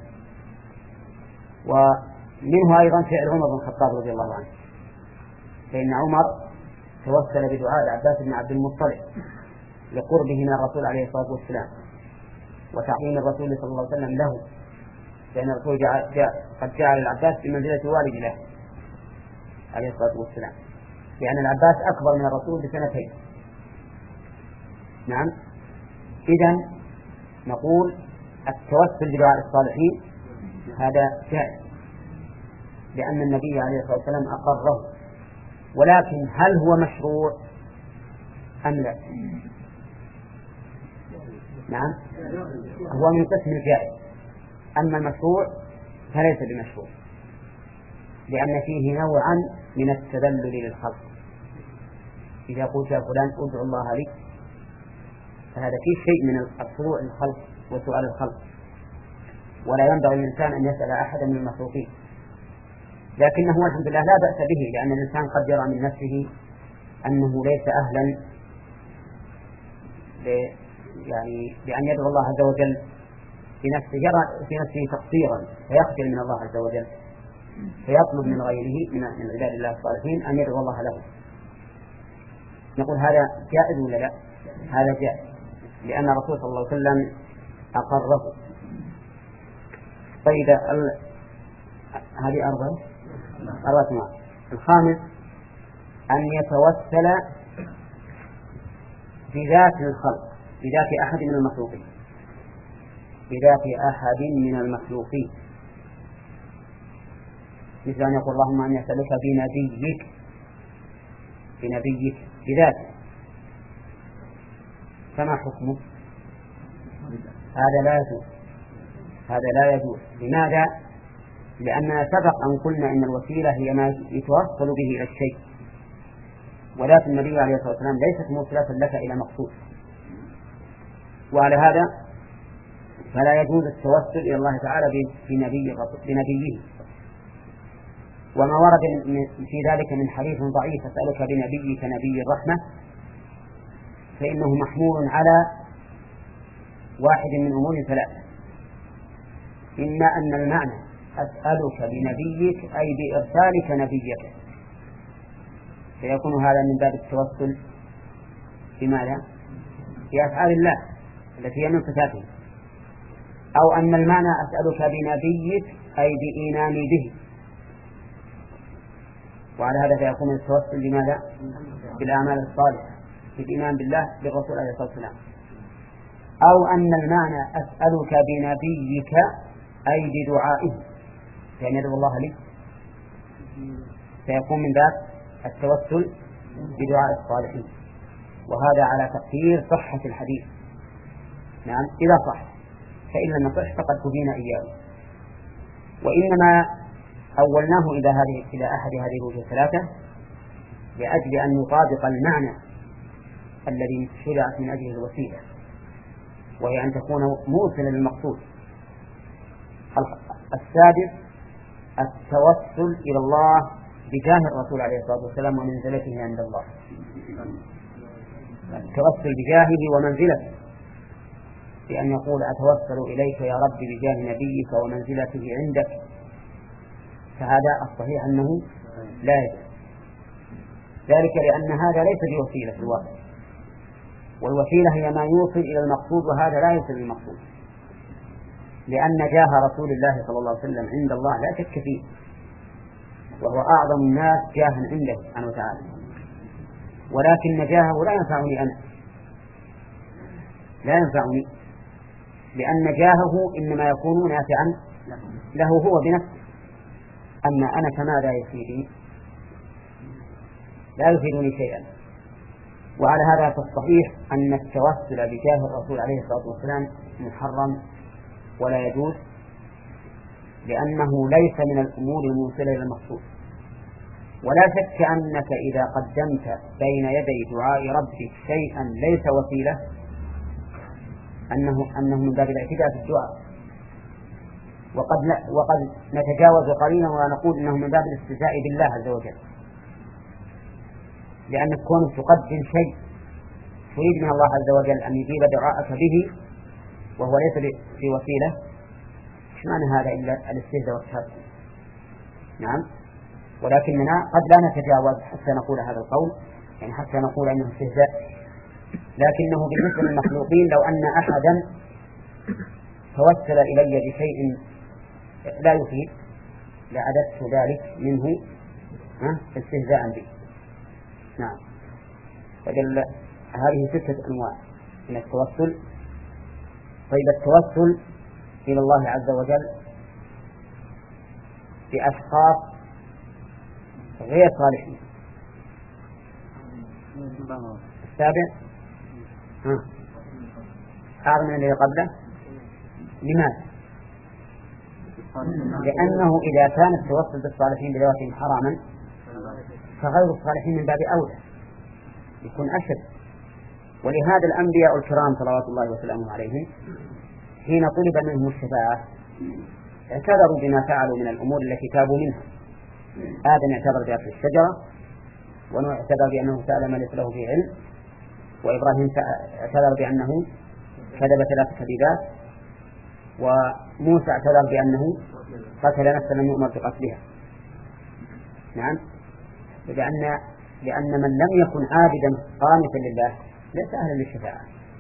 Speaker 1: ومنه أيضا فعل عمر بن الخطاب رضي الله عنه، فإن عمر توسل بدعاء العباس بن عبد المطلب لقربه من الرسول عليه الصلاة والسلام وتعظيم الرسول صلى الله عليه وسلم له، لأن الرسول جاء جاء قد جعل العباس بمنزلة والد له عليه الصلاة والسلام، لأن العباس أكبر من الرسول بسنتين. نعم. إذن نقول التوسل بدعاء الصالحين هذا جائز، لأن النبي عليه الصلاة والسلام أقره. ولكن هل هو مشروع أم لا؟ نعم، هو من قسم الجائز، أما المشروع فليس بمشروع، لأن فيه نوعا من التذلل للخلق. إذا قلت يا فلان ادعو الله لي فهذا فيه شيء من الخضوع للخلق وسؤال الخلق، ولا ينبغي الإنسان أن يسأل أحدا من المخلوقين. لكنه الحمد لله لا بأس به، لأن الإنسان قد يرى من نفسه أنه ليس أهلا يعني بأن يدعو الله عز وجل في نفسه، يرى في نفسه تقصيرا فيخجل من الله عز وجل فيطلب من غيره من عباد الله الصالحين أن يدعو الله له. نقول هذا جائز ولا لا؟ هذا جائز، لأن الرسول صلى الله عليه وسلم أقره. طيب ال... هذه أربعة أربعة أنواع. الخامس أن يتوسل بذات الخلق، بذات أحد من المخلوقين، بذات أحد من المخلوقين، مثل أن يقول اللهم أني أسألك بنبيك بنبيك بذاته، فما حكمه؟ هذا لا يجوز، هذا لا يجوز. لماذا؟ لأننا سبق أن قلنا إن الوسيلة هي ما يتوصل به إلى الشيء، ولكن النبي عليه الصلاة والسلام ليست موصلة لك إلى مقصود. وعلى هذا فلا يجوز التوسل إلى الله تعالى بنبي بنبيه. وما ورد في ذلك من حديث ضعيف أسألك بنبيك نبي الرحمة فإنه محمول على واحد من أمور ثلاثة: إما أن المعنى أسألك بنبيك أي بإرسالك نبيك، فيكون هذا من باب التوسل بماذا؟ بأفعال الله التي هي من صفاته. أو أن المعنى أسألك بنبيك أي بإيماني به، وعلى هذا فيكون التوسل بماذا؟ بالأعمال الصالحة، بالإيمان بالله بالرسول عليه الصلاة والسلام. أو أن المعنى أسألك بنبيك أي بدعائه، بأن يدعو الله لي سيكون من باب التوسل بدعاء الصالحين، وهذا على تقدير صحة الحديث. نعم إذا صح، فإن لم يصح فقد تبين إياه. وإنما أولناه إلى هذه إلى أحد هذه الوجوه الثلاثة لأجل أن يطابق المعنى الذي شرعت من أجله الوسيلة، وهي أن تكون موصلا للمقصود. السادس التوسل إلى الله بجاه الرسول عليه الصلاة والسلام ومنزلته عند الله. التوسل بجاهه ومنزلته، بأن يقول أتوسل إليك يا رب بجاه نبيك ومنزلته عندك، فهذا الصحيح أنه لا يجوز، ذلك لأن هذا ليس بوسيلة في الواقع، والوسيلة هي ما يوصل إلى المقصود، وهذا لا يوصل للمقصود، لأن جاه رسول الله صلى الله عليه وسلم عند الله لا شك فيه، وهو أعظم الناس جاها عنده سبحانه وتعالى، ولكن جاهه لا ينفعني أنا، لا ينفعني، لأن جاهه إنما يكون نافعا له هو بنفسه، أما أنا فماذا يفيدني؟ لا يفيدني شيئا. وعلى هذا فالصحيح أن التوسل بجاه الرسول عليه الصلاة والسلام محرم ولا يجوز، لأنه ليس من الأمور الموصلة إلى المقصود. ولا شك أنك إذا قدمت بين يدي دعاء ربك شيئا ليس وسيلة أنه أنه من باب الاعتداء في الدعاء، وقد وقد نتجاوز قليلا ونقول إنه من باب الاستهزاء بالله عز وجل، لأنك كونك تقدم شيء تريد من الله عز وجل أن يجيب دعاءك به وهو ليس بوسيلة، إيش معنى هذا إلا الاستهزاء والتهكم؟ نعم، ولكننا قد لا نتجاوز حتى نقول هذا القول، يعني حتى نقول أنه استهزاء، لكنه بالنسبة للمخلوقين لو أن أحدا توسل إلي بشيء لا يفيد لعددت ذلك منه استهزاء به. نعم، فجل هذه ستة أنواع من التوسل. طيب التوسل إلى الله عز وجل بأشخاص غير صالحين. السابع ها أعظم من الذي قبله. لماذا؟ لأنه إذا كان التوسل بالصالحين بذواتهم حراما فغير الصالحين من باب أولى يكون أشد. ولهذا الأنبياء الكرام صلوات الله وسلامه عليهم حين طلب منهم الشفاعة اعتذروا بما فعلوا من الأمور التي تابوا منها. آدم اعتذر بأكل الشجرة، ونوح اعتذر بأنه سأل ما ليس له به علم، وإبراهيم اعتذر بأنه كذب ثلاث كذبات، وموسى اعتذر بأنه قتل نفسا لم يؤمر بقتلها. نعم، لأن لأن من لم يكن عابدا قانتا لله ليس أهلا للشفاعة،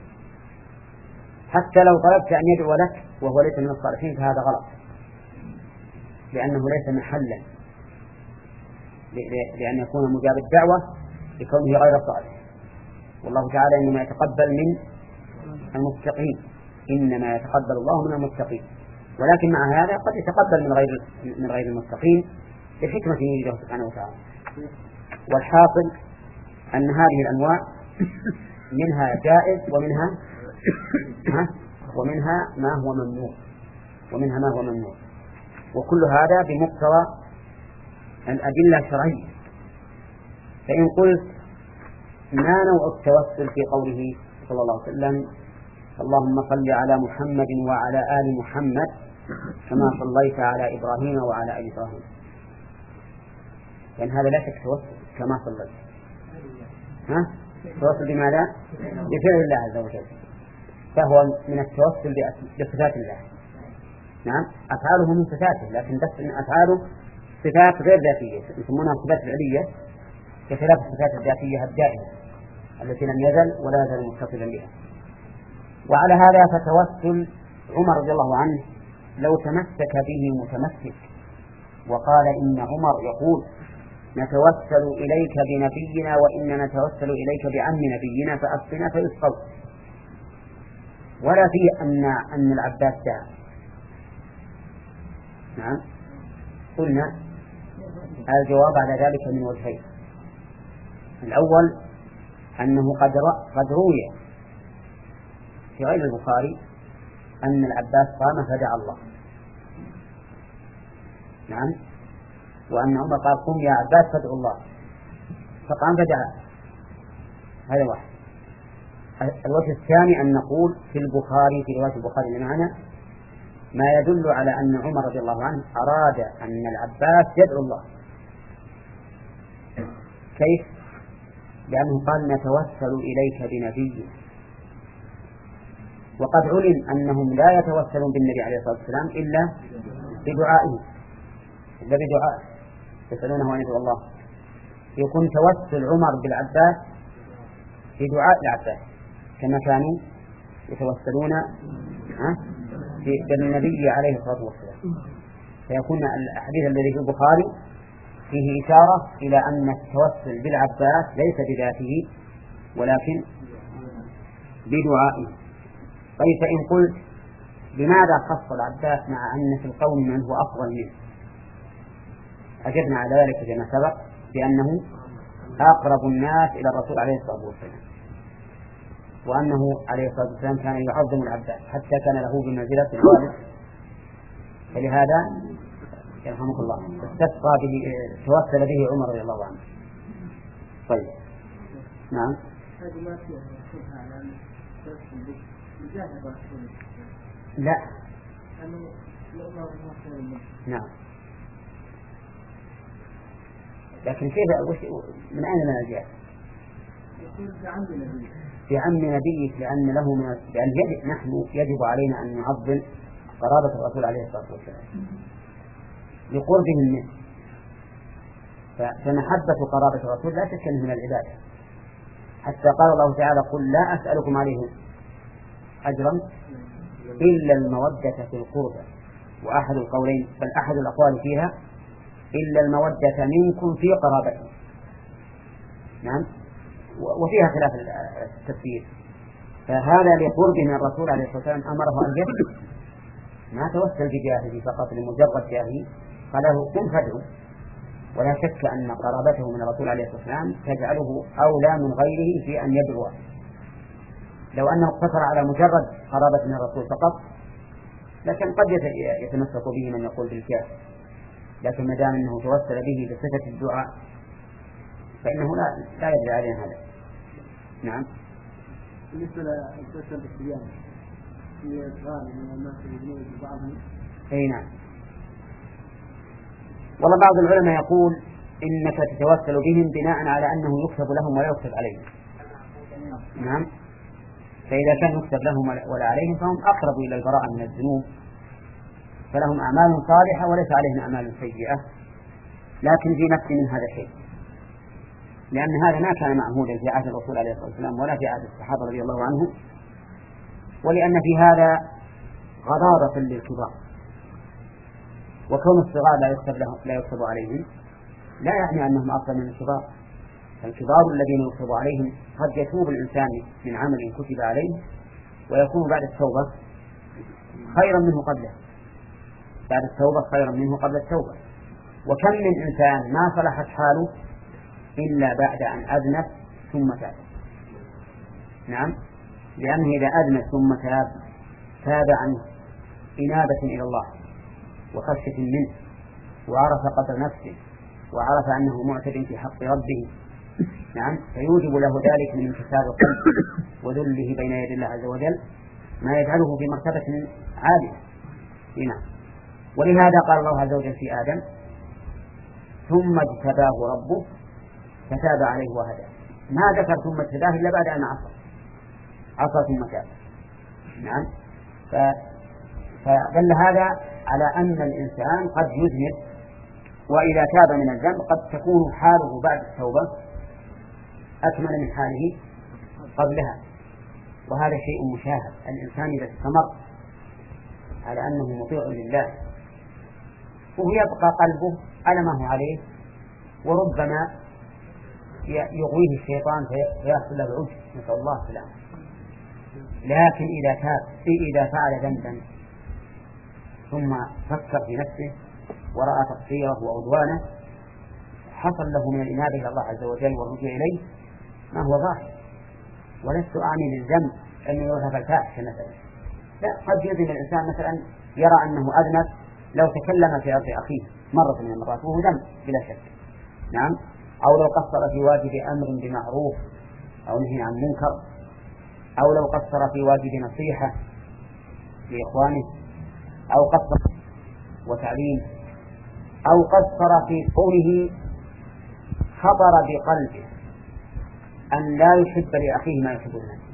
Speaker 1: حتى لو طلبت أن يدعو لك وهو ليس من الصالحين فهذا غلط، لأنه ليس محلا لأن يكون مجاب الدعوة لكونه غير صالح. والله تعالى إنما يتقبل من المتقين، إنما يتقبل الله من المتقين، ولكن مع هذا قد يتقبل من غير من غير المتقين لحكمة يريده سبحانه وتعالى. والحاصل أن هذه الأنواع منها جائز ومنها ومنها ما هو ممنوع ومنها ما هو ممنوع وكل هذا بمقتضى الأدلة الشرعية. فإن قلت ما نوع التوسل في قوله صلى الله عليه وسلم اللهم صل على محمد وعلى آل محمد كما صليت على إبراهيم وعلى آل إبراهيم، لأن هذا لا شك توسل كما صليت. ها؟ توسل بماذا؟ بفعل الله عز وجل، فهو من التوسل بصفات الله. نعم، أفعاله من صفاته، لكن بس إن أفعاله صفات غير ذاتية يسمونها صفات فعلية، بخلاف الصفات الذاتية الدائمة التي لم يزل ولا يزال متصلا بها. وعلى هذا فتوسل عمر رضي الله عنه لو تمسك به متمسك وقال إن عمر يقول نتوسل إليك بنبينا وإننا نتوسل إليك بعم نبينا فأسقنا فيسقوا، ولا فيه أن أن العباس دعا. نعم، قلنا الجواب على ذلك من وجهين. الأول أنه قد قد روي في غير البخاري أن العباس قام فدعا الله، نعم، وأن عمر قال قم يا عباس فادعوا الله، فقام فدعا. هذا واحد. الوجه الثاني أن نقول في البخاري في رواية البخاري اللي معنا ما يدل على أن عمر رضي الله عنه أراد أن العباس يدعو الله. كيف؟ لأنه قال نتوسل إليك بنبي، وقد علم أنهم لا يتوسلون بالنبي عليه الصلاة والسلام إلا بدعائه، إلا بدعائه يسألونه أن يدعو الله. يكون توسل عمر بالعباس بدعاء العباس كما كانوا يتوسلون بالنبي عليه الصلاة والسلام. فيكون الحديث الذي في البخاري فيه إشارة إلى أن التوسل بالعباس ليس بذاته ولكن بدعائه. طيب فإن قلت لماذا خص العباس مع أن في القوم من هو أفضل منه؟ أجبنا على ذلك كما سبق بأنه أقرب الناس إلى الرسول عليه الصلاة والسلام، وأنه عليه الصلاة والسلام كان يعظم العباس حتى كان له بمنزلة الوالد، فلهذا يرحمك الله استسقى به توسل به عمر رضي الله عنه. طيب نعم. لا نعم، لكن كيف من أين لنا الجهة؟ في عم نبيك لأن له من لأن يجب نحن يجب علينا أن نعظم قرابة الرسول عليه الصلاة والسلام لقربهم منه، فمحبة قرابة الرسول لا شك من العبادة، حتى قال الله تعالى قل لا أسألكم عليه أجرا إلا المودة في القربى، وأحد القولين بل أحد الأقوال فيها إلا المودة منكم في قرابته، نعم، وفيها خلاف التفسير. فهذا لقرب من الرسول عليه الصلاة والسلام أمره أن يدعو، ما توسل بجاهه فقط لمجرد جاهه، قال له قم فادعو. ولا شك أن قرابته من الرسول عليه الصلاة والسلام تجعله أولى من غيره في أن يدعو. لو أنه اقتصر على مجرد قرابة من الرسول فقط لكن قد يتمسك به من يقول بالكاف، لكن ما دام أنه توسل به بصفة الدعاء فإنه لا لا يدري عليه هذا. نعم.
Speaker 2: بالنسبة للتوسل بالصيام في إدغام من الناس يجنون بعضهم.
Speaker 1: أي نعم. والله بعض العلماء يقول إنك تتوسل بهم بناء على أنه يكتب لهم ولا يكتب عليهم. نعم. فإذا كان يكتب لهم ولا عليهم فهم أقرب إلى البراءة من الذنوب، فلهم أعمال صالحة وليس عليهم أعمال سيئة، لكن في نفس من هذا الشيء، لأن هذا ما كان معهودا في عهد الرسول عليه الصلاة والسلام ولا في عهد الصحابة رضي الله عنهم، ولأن في هذا غضاضة للكبار، وكون الصغار لا يكتب لهم لا يكتب عليهم لا يعني أنهم أفضل من الكبار. الكبار الذين يكتب عليهم قد يتوب الإنسان من عمل كتب عليه ويكون بعد التوبة خيرا منه قبله، بعد التوبة خيرا منه قبل التوبة. وكم من إنسان ما صلحت حاله إلا بعد أن أذنب ثم تاب. نعم، لأنه إذا أذنب ثم تاب تاب عنه إنابة إلى الله وخشية منه وعرف قدر نفسه وعرف أنه معتد في حق ربه، نعم، فيوجب له ذلك من انكسار القلب وذله بين يدي الله عز وجل ما يجعله في مرتبة عالية. نعم. ولهذا قال الله عز وجل في آدم ثم اجتباه ربه فتاب عليه وهدى، ما ذكر ثم اجتباه إلا بعد أن عصى عصى ثم تاب. نعم. فدل هذا على أن الإنسان قد يذنب، وإذا تاب من الذنب قد تكون حاله بعد التوبة أكمل من حاله قبلها، وهذا شيء مشاهد. الإنسان إذا استمر على أنه مطيع لله وهو يبقى قلبه على ما هو عليه، وربما يغويه الشيطان فيحصل له عجب، نسأل الله السلامة. لكن إذا تاب إذا فعل ذنبا ثم فكر في نفسه ورأى تقصيره وعدوانه حصل له من الإنابة إلى الله عز وجل والرجوع إليه ما هو ظاهر. ولست أعني للذنب أنه يوهب الفاحشة مثلا، لا، قد يؤذن الإنسان مثلا يرى أنه أذنب لو تكلم في عرض أخيه مرة من المرات وهو ذنب بلا شك، نعم، أو لو قصر في واجب أمر بمعروف أو نهي عن منكر، أو لو قصر في واجب نصيحة لإخوانه، أو قصر وتعليم، أو قصر في كونه خطر بقلبه أن لا يحب لأخيه ما يحب لنفسه.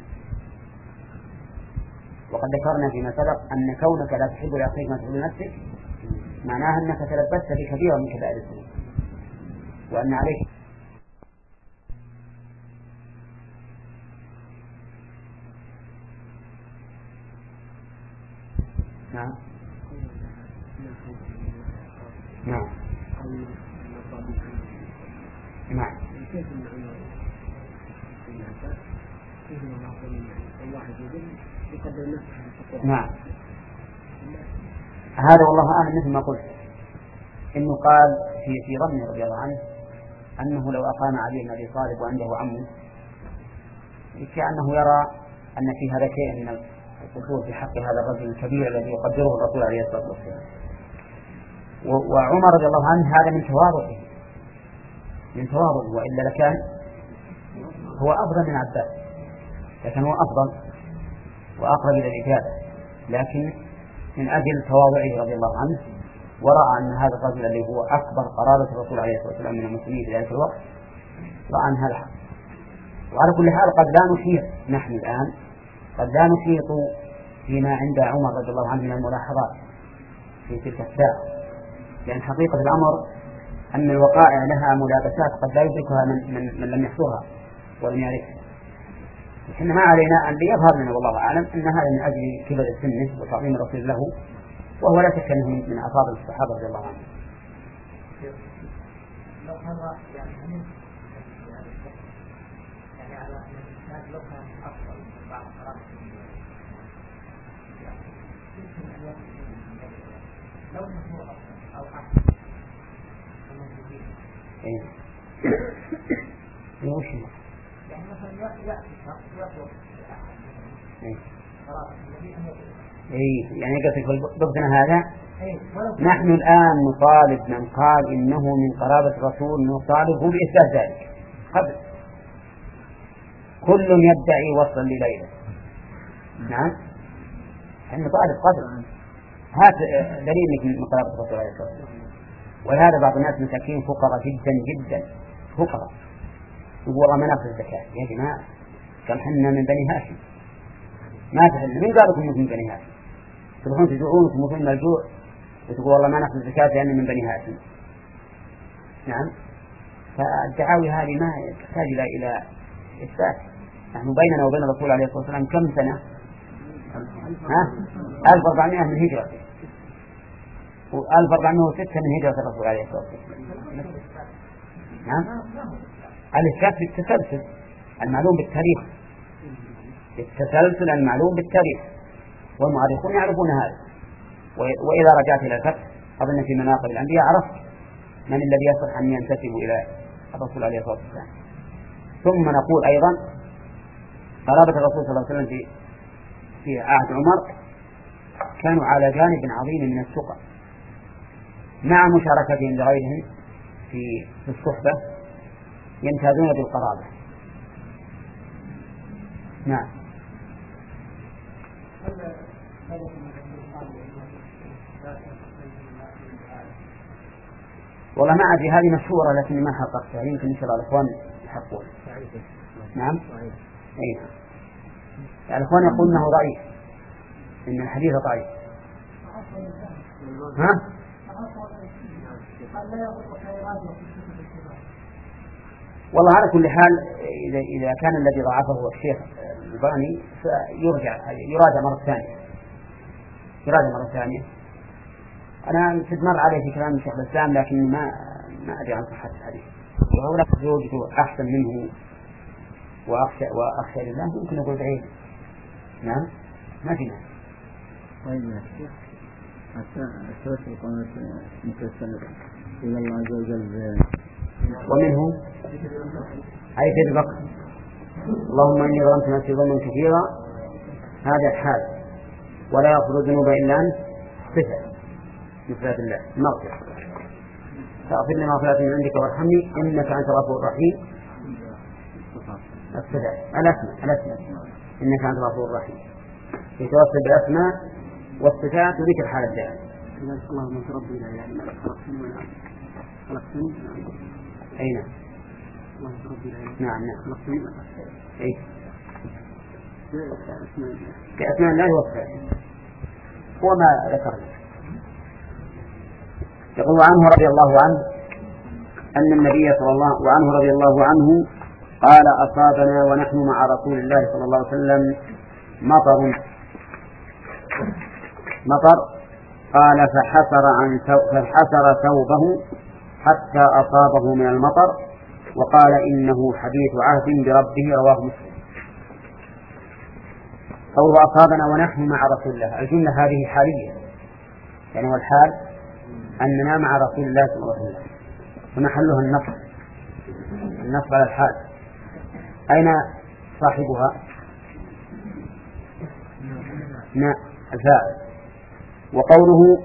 Speaker 1: وقد ذكرنا فيما سبق أن كونك لا تحب لأخيك ما تحب لنفسك معناها أنك تلبست بكبيرة من كبائر الذنوب، وأن عليك نعم نعم نعم نعم هذا والله أعلم مثل ما قلت، إنه قال في في ظنه رضي الله عنه أنه لو أقام علي بن أبي طالب وعنده عمه كأنه يرى أن في هذا شيء من القصور في حق هذا الرجل الكبير الذي يقدره الرسول عليه الصلاة والسلام. وعمر رضي الله عنه هذا من تواضعه من تواضعه وإلا لكان هو أفضل من عباس، لكن هو أفضل وأقرب إلى الإجابة، لكن من أجل تواضعه رضي الله عنه ورأى أن هذا الرجل الذي هو أكبر قرابة الرسول عليه الصلاة والسلام من المسلمين في ذلك الوقت رأى أن هذا الحق. وعلى كل حال قد لا نحيط نحن الآن قد لا نحيط فيما عند عمر رضي الله عنه من الملاحظات في تلك الساعة، لأن حقيقة الأمر أن الوقائع لها ملابسات قد لا يدركها من, من, من لم يحصرها ولم يعرفها. إحنا ما علينا أن يظهر لنا والله أعلم أن هذا من أجل كبر السن وتعظيم الرسول له، وهو لا شك أنه من أفاضل الصحابة رضي الله عنهم.
Speaker 3: لو مرة يعني هم يعني على أن الإنسان لو كان أفضل من بعض الصلاة لو هو أفضل أو أحسن
Speaker 1: إيه وش
Speaker 3: يعني مثلا يأتي شخص يطلب
Speaker 1: إيه يعني قصدك بالضبطنا هذا نحن الآن نطالب من قال إنه من قرابة الرسول نطالبه بإثبات ذلك قبل كل يدعي وصلا لليلى، نعم نحن نطالب قبل هات دليل من قرابة الرسول عليه الصلاة والسلام. ولهذا بعض الناس مساكين فقراء جدا جدا فقراء يقول والله ما ناخذ الزكاة. يا جماعة كم حنا من بني هاشم ما تحل من قالكم من بني هاشم تروحون تجوعون وتموتون من الجوع وتقول والله ما ناخذ الزكاة لأن من بني هاشم. نعم فالدعاوي هذه ما تحتاج إلى إلى إثبات. نحن بيننا وبين الرسول عليه الصلاة والسلام كم سنة؟ ها ألف وأربعمائة من هجرة وألف وأربعمائة وستة من هجرة الرسول عليه الصلاة والسلام. نعم الإثبات بالتسلسل المعلوم بالتاريخ التسلسل المعلوم بالتاريخ والمؤرخون يعرفون هذا. وإذا رجعت إلى الفتح أظن في مناقب الأنبياء عرفت من الذي يصح أن ينتسب إلى الرسول عليه الصلاة والسلام. ثم نقول أيضا قرابة الرسول صلى الله عليه وسلم في في عهد عمر كانوا على جانب عظيم من الثقة مع مشاركتهم لغيرهم في الصحبة يمتازون بالقرابة. نعم والله ما أدري هذه مشهورة لكن ما حققتها يمكن إن شاء الله الأخوان يحققون. نعم أيه. الأخوان يقول أنه ضعيف إن الحديث ضعيف. ها والله على كل حال إذا إذا كان الذي ضعفه الشيخ الباني فيرجع يراجع مرة ثانية يراجع مرة ثانية. أنا تدمر عليه في كلام الشيخ الإسلام لكن ما ما أدري عن صحة الحديث. وهو زوجته أحسن منه وأخشى وأخشى لله يمكن أقول بعيد. نعم ما في نعم.
Speaker 2: طيب يا شيخ التوسل قناة متوسل إلى الله عز وجل.
Speaker 1: ومنه أي في البقر اللهم إني ظلمت نفسي ظلما كثيرا، هذا الحال، ولا يغفر الذنوب إلا أنت، صفة من صفات الله مغفرة، فاغفر لي مغفرة من عندك وارحمني إنك أنت الغفور الرحيم. الصفات الأسماء الأسماء إنك أنت الغفور الرحيم، يتوسل بالأسماء والصفات وذكر حال الداعي.
Speaker 2: اللهم أنت ربي لا إله إلا أنت خلقتني وأنا خلقتني
Speaker 1: أي نعم.
Speaker 2: اللهم أنت ربي لا إله إلا أنت
Speaker 1: نعم نعم.
Speaker 2: خلقتني
Speaker 1: أي
Speaker 2: كأسماء
Speaker 1: كأسماء الله والصفات هو ما ذكرنا. يقول عنه رضي الله عنه أن النبي صلى الله وعنه رضي الله عنه قال أصابنا ونحن مع رسول الله صلى الله عليه وسلم مطر مطر قال فحسر عن فحسر ثوبه حتى أصابه من المطر، وقال إنه حديث عهد بربه، رواه مسلم. قوله أصابنا ونحن مع رسول الله، الجملة هذه حالية، يعني والحال أننا مع رسول الله صلى الله عليه وسلم، ومحلها النصب النصب على الحال. أين صاحبها؟ نا الفاعل. وقوله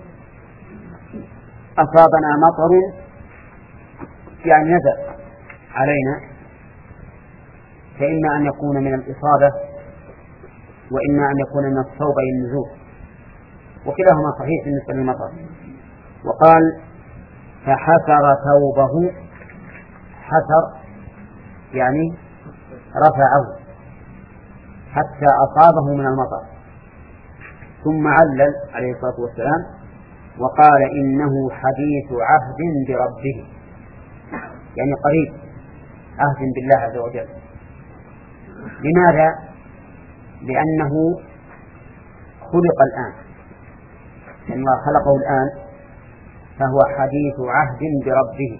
Speaker 1: أصابنا مطر يعني نزل علينا، فإما أن يكون من الإصابة وإما أن يكون من الصوب أي النزول، وكلاهما صحيح بالنسبة للمطر. وقال فحسر ثوبه، حسر يعني رفعه حتى أصابه من المطر، ثم علل عليه الصلاة والسلام وقال إنه حديث عهد بربه، يعني قريب عهد بالله عز وجل. لماذا؟ لأنه خلق الآن، لأن الله خلقه الآن، فهو حديث عهد بربه.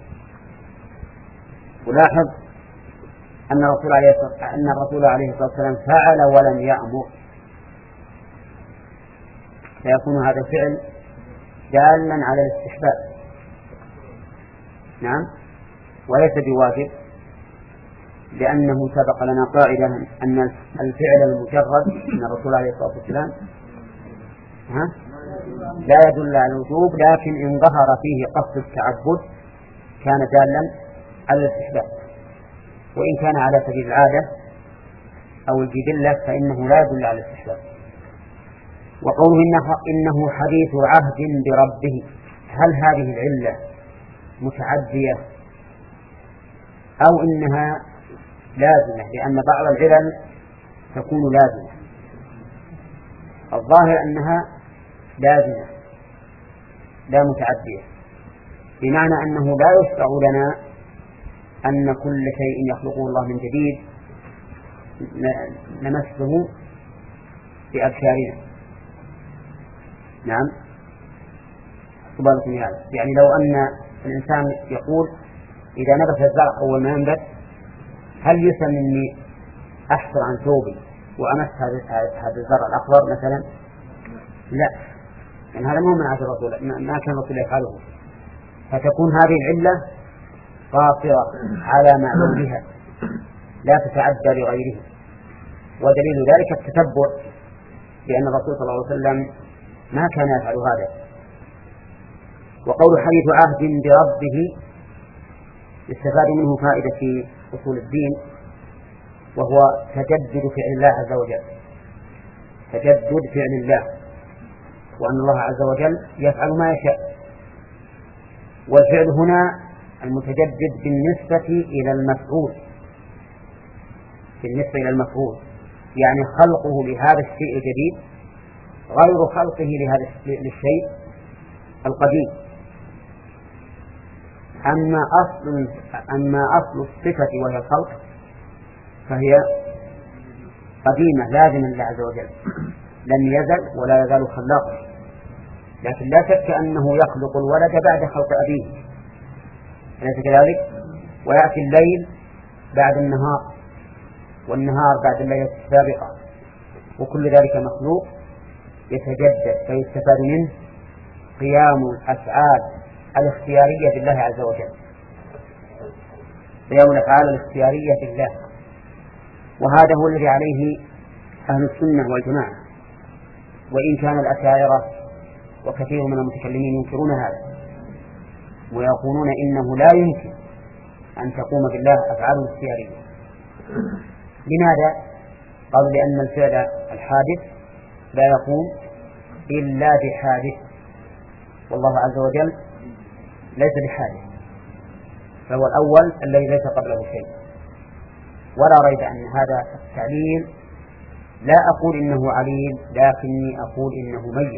Speaker 1: ولاحظ أن الرسول عليه الصلاة أن الرسول عليه الصلاة والسلام فعل ولم يأمر، فيكون هذا الفعل دالا على الاستحباب، نعم، وليس بواجب، لأنه سبق لنا قاعدة أن الفعل المجرد من الرسول عليه الصلاة والسلام ها لا يدل على الوجوب، لكن إن ظهر فيه قصد التعبد كان دالا على الاستحباب، وإن كان على سبيل العادة أو الجبلة فإنه لا يدل على الاستحباب. وقوله إنه حديث عهد بربه، هل هذه العلة متعدية أو إنها لازمة؟ لأن بعض العلل تكون لازمة، الظاهر أنها لازمة لا متعدية، بمعنى أنه لا يشرع لنا أن كل شيء يخلقه الله من جديد نمسه بأبشارنا. نعم، سبحانه هذا يعني لو أن الإنسان يقول إذا نبت الزرع أول ما ينبت هل يسمى إني أحصر عن ثوبي وأمس هذا الزرع الأخضر مثلا؟ لا، يعني هذا مو من عهد الرسول، ما كان الرسول يفعله، فتكون هذه العلة قاصرة على معلولها لا تتعدى لغيره. ودليل ذلك التتبع، لأن الرسول صلى الله عليه وسلم ما كان يفعل هذا. وقول حديث عهد بربه يستفاد منه فائدة في أصول الدين، وهو تجدد فعل الله عز وجل، تجدد فعل الله، وأن الله عز وجل يفعل ما يشاء. والفعل هنا المتجدد بالنسبة إلى المفعول، بالنسبة إلى المفعول يعني خلقه لهذا الشيء الجديد غير خلقه لهذا للشيء القديم. أما أصل أما أصل الصفة وهي الخلق فهي قديمة لازمة لله عز وجل، لم يزل ولا يزال خلاقا، لكن لا شك أنه يخلق الولد بعد خلق أبيه، أليس كذلك؟ ويأتي الليل بعد النهار، والنهار بعد الليلة السابقة، وكل ذلك مخلوق يتجدد فيستفاد منه قيام الأفعال الاختيارية بالله عز وجل، قيام الأفعال الاختيارية بالله، وهذا هو الذي عليه أهل السنة والجماعة، وإن كان الأشاعرة وكثير من المتكلمين ينكرون هذا ويقولون إنه لا يمكن أن تقوم بالله أفعال اختيارية. لماذا؟ قالوا لأن الفعل الحادث لا يقوم إلا بحادث، والله عز وجل ليس بحادث، فهو الأول الذي ليس قبله شيء. ولا ريب أن هذا التعليل لا أقول إنه عليل، لكني أقول إنه ميت.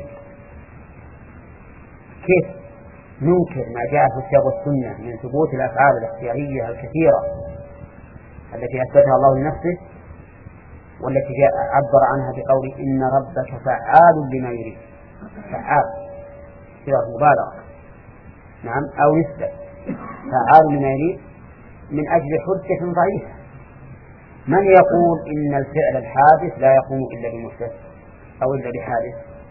Speaker 1: كيف ننكر ما جاء في الكتاب والسنة من ثبوت الأفعال الاختيارية الكثيرة التي أثبتها الله لنفسه، والتي جاء عبر عنها بقول إن ربك فعال لما يريد، فعال صيغة مبالغة، نعم، أو نسبة، فعال لما يريد من أجل حجة ضعيفة. من يقول إن الفعل الحادث لا يقوم إلا بمحدث أو إلا بحادث؟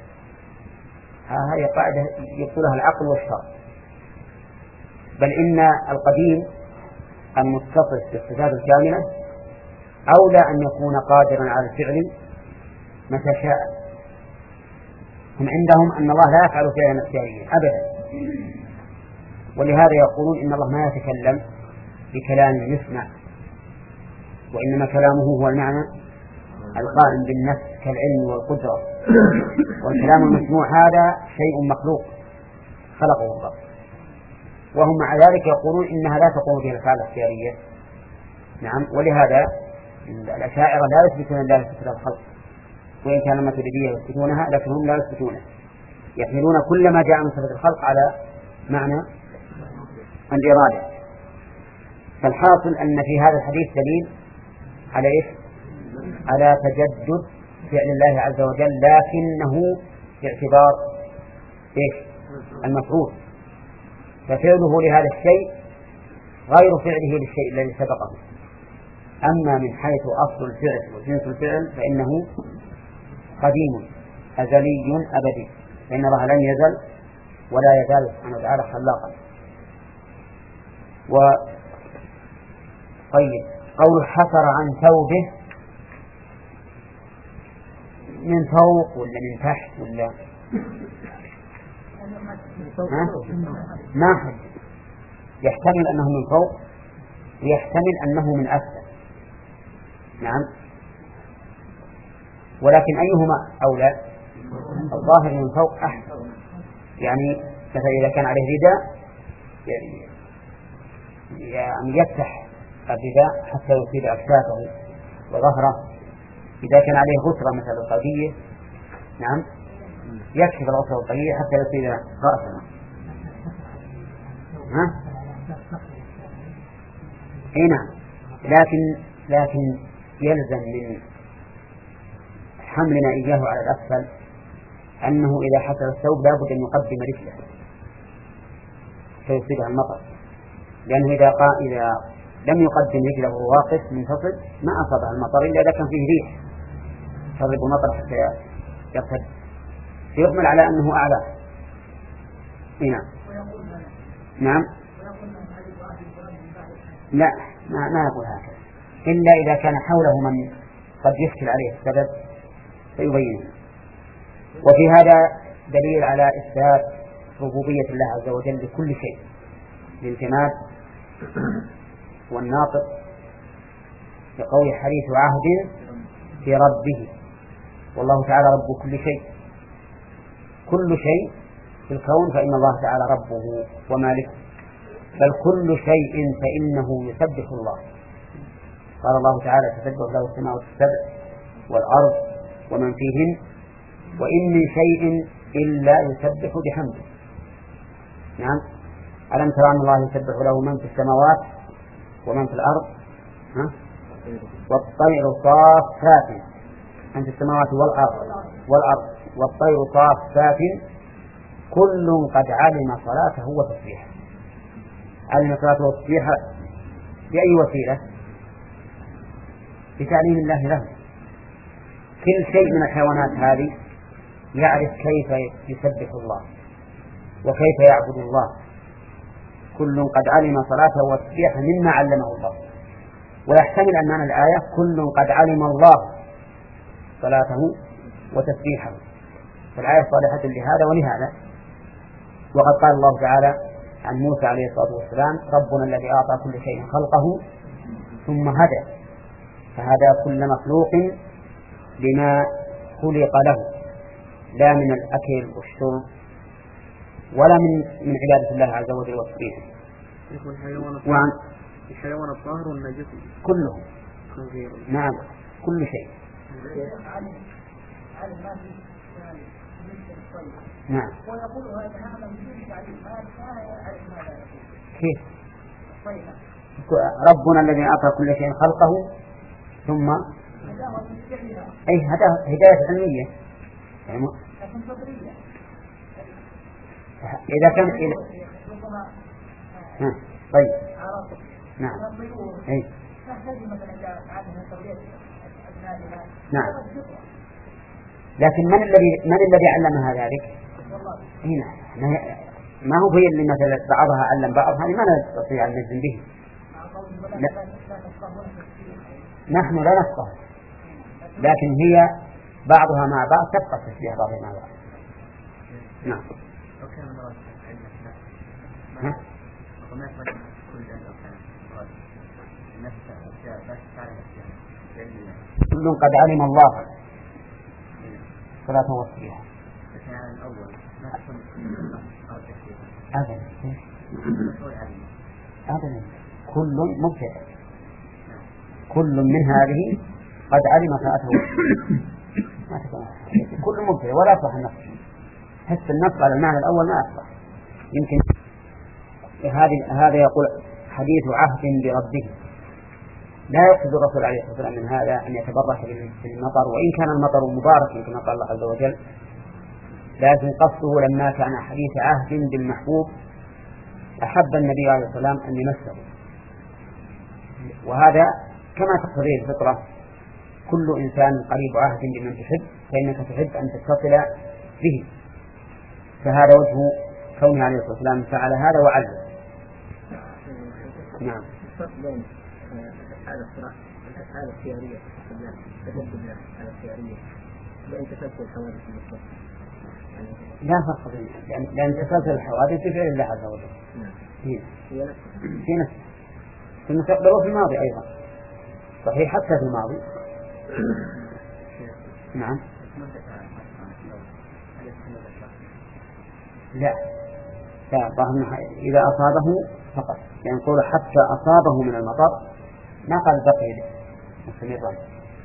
Speaker 1: هذه قاعدة يقولها العقل والشرع. بل إن القديم المتصف بالصفات الكاملة أولى أن يكون قادرا على الفعل متى شاء. هم عندهم أن الله لا يفعل فعلا اختياريا أبدا، ولهذا يقولون إن الله ما يتكلم بكلام يسمع، وإنما كلامه هو المعنى القائم بالنفس كالعلم والقدرة، والكلام المسموع هذا شيء مخلوق خلقه الله. وهم مع ذلك يقولون إنها لا تقوم بها الأفعال الاختيارية، نعم. ولهذا الأشاعرة لا يثبتون الله صفة الخلق، وإن كان الماتريدية يثبتونها لكنهم لا يثبتونها، يحملون كل ما جاء من صفة الخلق على معنى الإرادة. فالحاصل أن في هذا الحديث دليل على إيش؟ على تجدد فعل الله عز وجل، لكنه باعتبار إيش؟ المفعول، ففعله لهذا الشيء غير فعله للشيء الذي سبقه. أما من حيث أصل الفعل وجنس الفعل فإنه قديم أزلي أبدي، فإن الله لم يزل ولا يزال سبحانه وتعالى خلاقا. و طيب، قول حفر عن ثوبه من فوق ولا من تحت ولا ما حد؟ يحتمل أنه من فوق ويحتمل أنه من أسفل، نعم. ولكن أيهما أولى؟ الظاهر من فوق أحسن، يعني مثلا إذا كان عليه رداء يعني يفتح الرداء حتى يصيب أكتافه وظهره. إذا كان عليه غترة مثل القضية، نعم، يكشف الغترة القضية حتى يصيب رأسه. ها؟ إيه نعم. لكن لكن يلزم من حملنا إياه على الأسفل أنه إذا حصل الثوب لابد أن يقدم رجله فيصيبها المطر، لأنه إذا قا إذا لم يقدم رجله وهو واقف منفصل ما أصابها المطر إلا إذا كان فيه ريح تضرب المطر حتى يرتد، فيحمل على أنه أعلى. نعم نعم. لا، ما, ما يقول هكذا إلا إذا كان حوله من قد يشكل عليه السبب فيبينه. وفي هذا دليل على إثبات ربوبية الله عز وجل لكل شيء، للجماد والناطق، لقول حديث عهد في ربه، والله تعالى رب كل شيء. كل شيء في الكون فإن الله تعالى ربه ومالكه، بل كل شيء فإنه يسبح الله. قال الله تعالى تسبح له السماوات السبع والأرض ومن فيهن وإن من شيء إلا يسبح بحمده. نعم. ألم ترى أن الله يسبح له من في السماوات ومن في الأرض، ها؟ والطير صافات، من في السماوات والأرض والأرض والطير صافات كل قد علم صلاته وتسبيحه. علم صلاته وتسبيحه بأي وسيلة؟ بتعليم الله له. كل شيء من الحيوانات هذه يعرف كيف يسبح الله، وكيف يعبد الله، كل قد علم صلاته وتسبيحه مما علمه الله. ويحتمل أن معنى الآية كل قد علم الله صلاته وتسبيحه، فالآية صالحة لهذا ولهذا. وقد قال الله تعالى عن موسى عليه الصلاة والسلام ربنا الذي أعطى كل شيء خلقه ثم هدى، فهدى كل مخلوق بما خلق له، لا من الأكل والشرب ولا من من عبادة الله عز وجل وتسبيحه. وعن
Speaker 2: الحيوان الطاهر والنجس
Speaker 1: كلهم، نعم كل شيء. نعم. كيف؟ ربنا الذي أعطى كل شيء خلقه ثم أي هداية علمية يعني إذا كان إذا طيب نعم أي نعم. لكن من الذي من الذي علمها ذلك؟ هنا ما هو هي اللي مثلا بعضها علم بعض، هذه ما نستطيع أن نجزم به. لا. نحن لا نفقه، لكن هي بعضها مع بعض تبقى تشبيه بعضها مع بعض. نعم. ها؟ كل قد علم الله صلاة وصفها. أبدا أبدا كل مبتدأ، كل من هذه قد علم صلاته ما تكون كل مبتدأ ولا يصح النص. حس النص على المعنى الأول ما يصح. يمكن هذا هذا يقول حديث عهد بربه، لا يقصد الرسول عليه الصلاة والسلام من هذا أن يتبرك بالمطر، وإن كان المطر مبارك كما قال الله عز وجل، لكن قصده لما كان حديث عهد بالمحبوب أحب النبي عليه الصلاة والسلام أن يمسه. وهذا كما تقتضيه الفطرة، كل إنسان قريب عهد بمن تحب فإنك تحب أن تتصل به، فهذا وجه كونه عليه الصلاة والسلام فعل هذا وعلم. نعم.
Speaker 2: الأفعال الخيارية تجدد الأفعال الخيارية لأن تسلسل الحوادث المطلقة
Speaker 1: لا فرق بينها، لأن تسلسل الحوادث بفعل الله عز وجل.
Speaker 2: نعم.
Speaker 1: في نفسه في المستقبل وفي الماضي أيضا صحيح، حتى في الماضي. نعم. لا لا ظهرنا إذا أصابه فقط، يعني نقول حتى أصابه من المطر ما قال بقي مستمرا.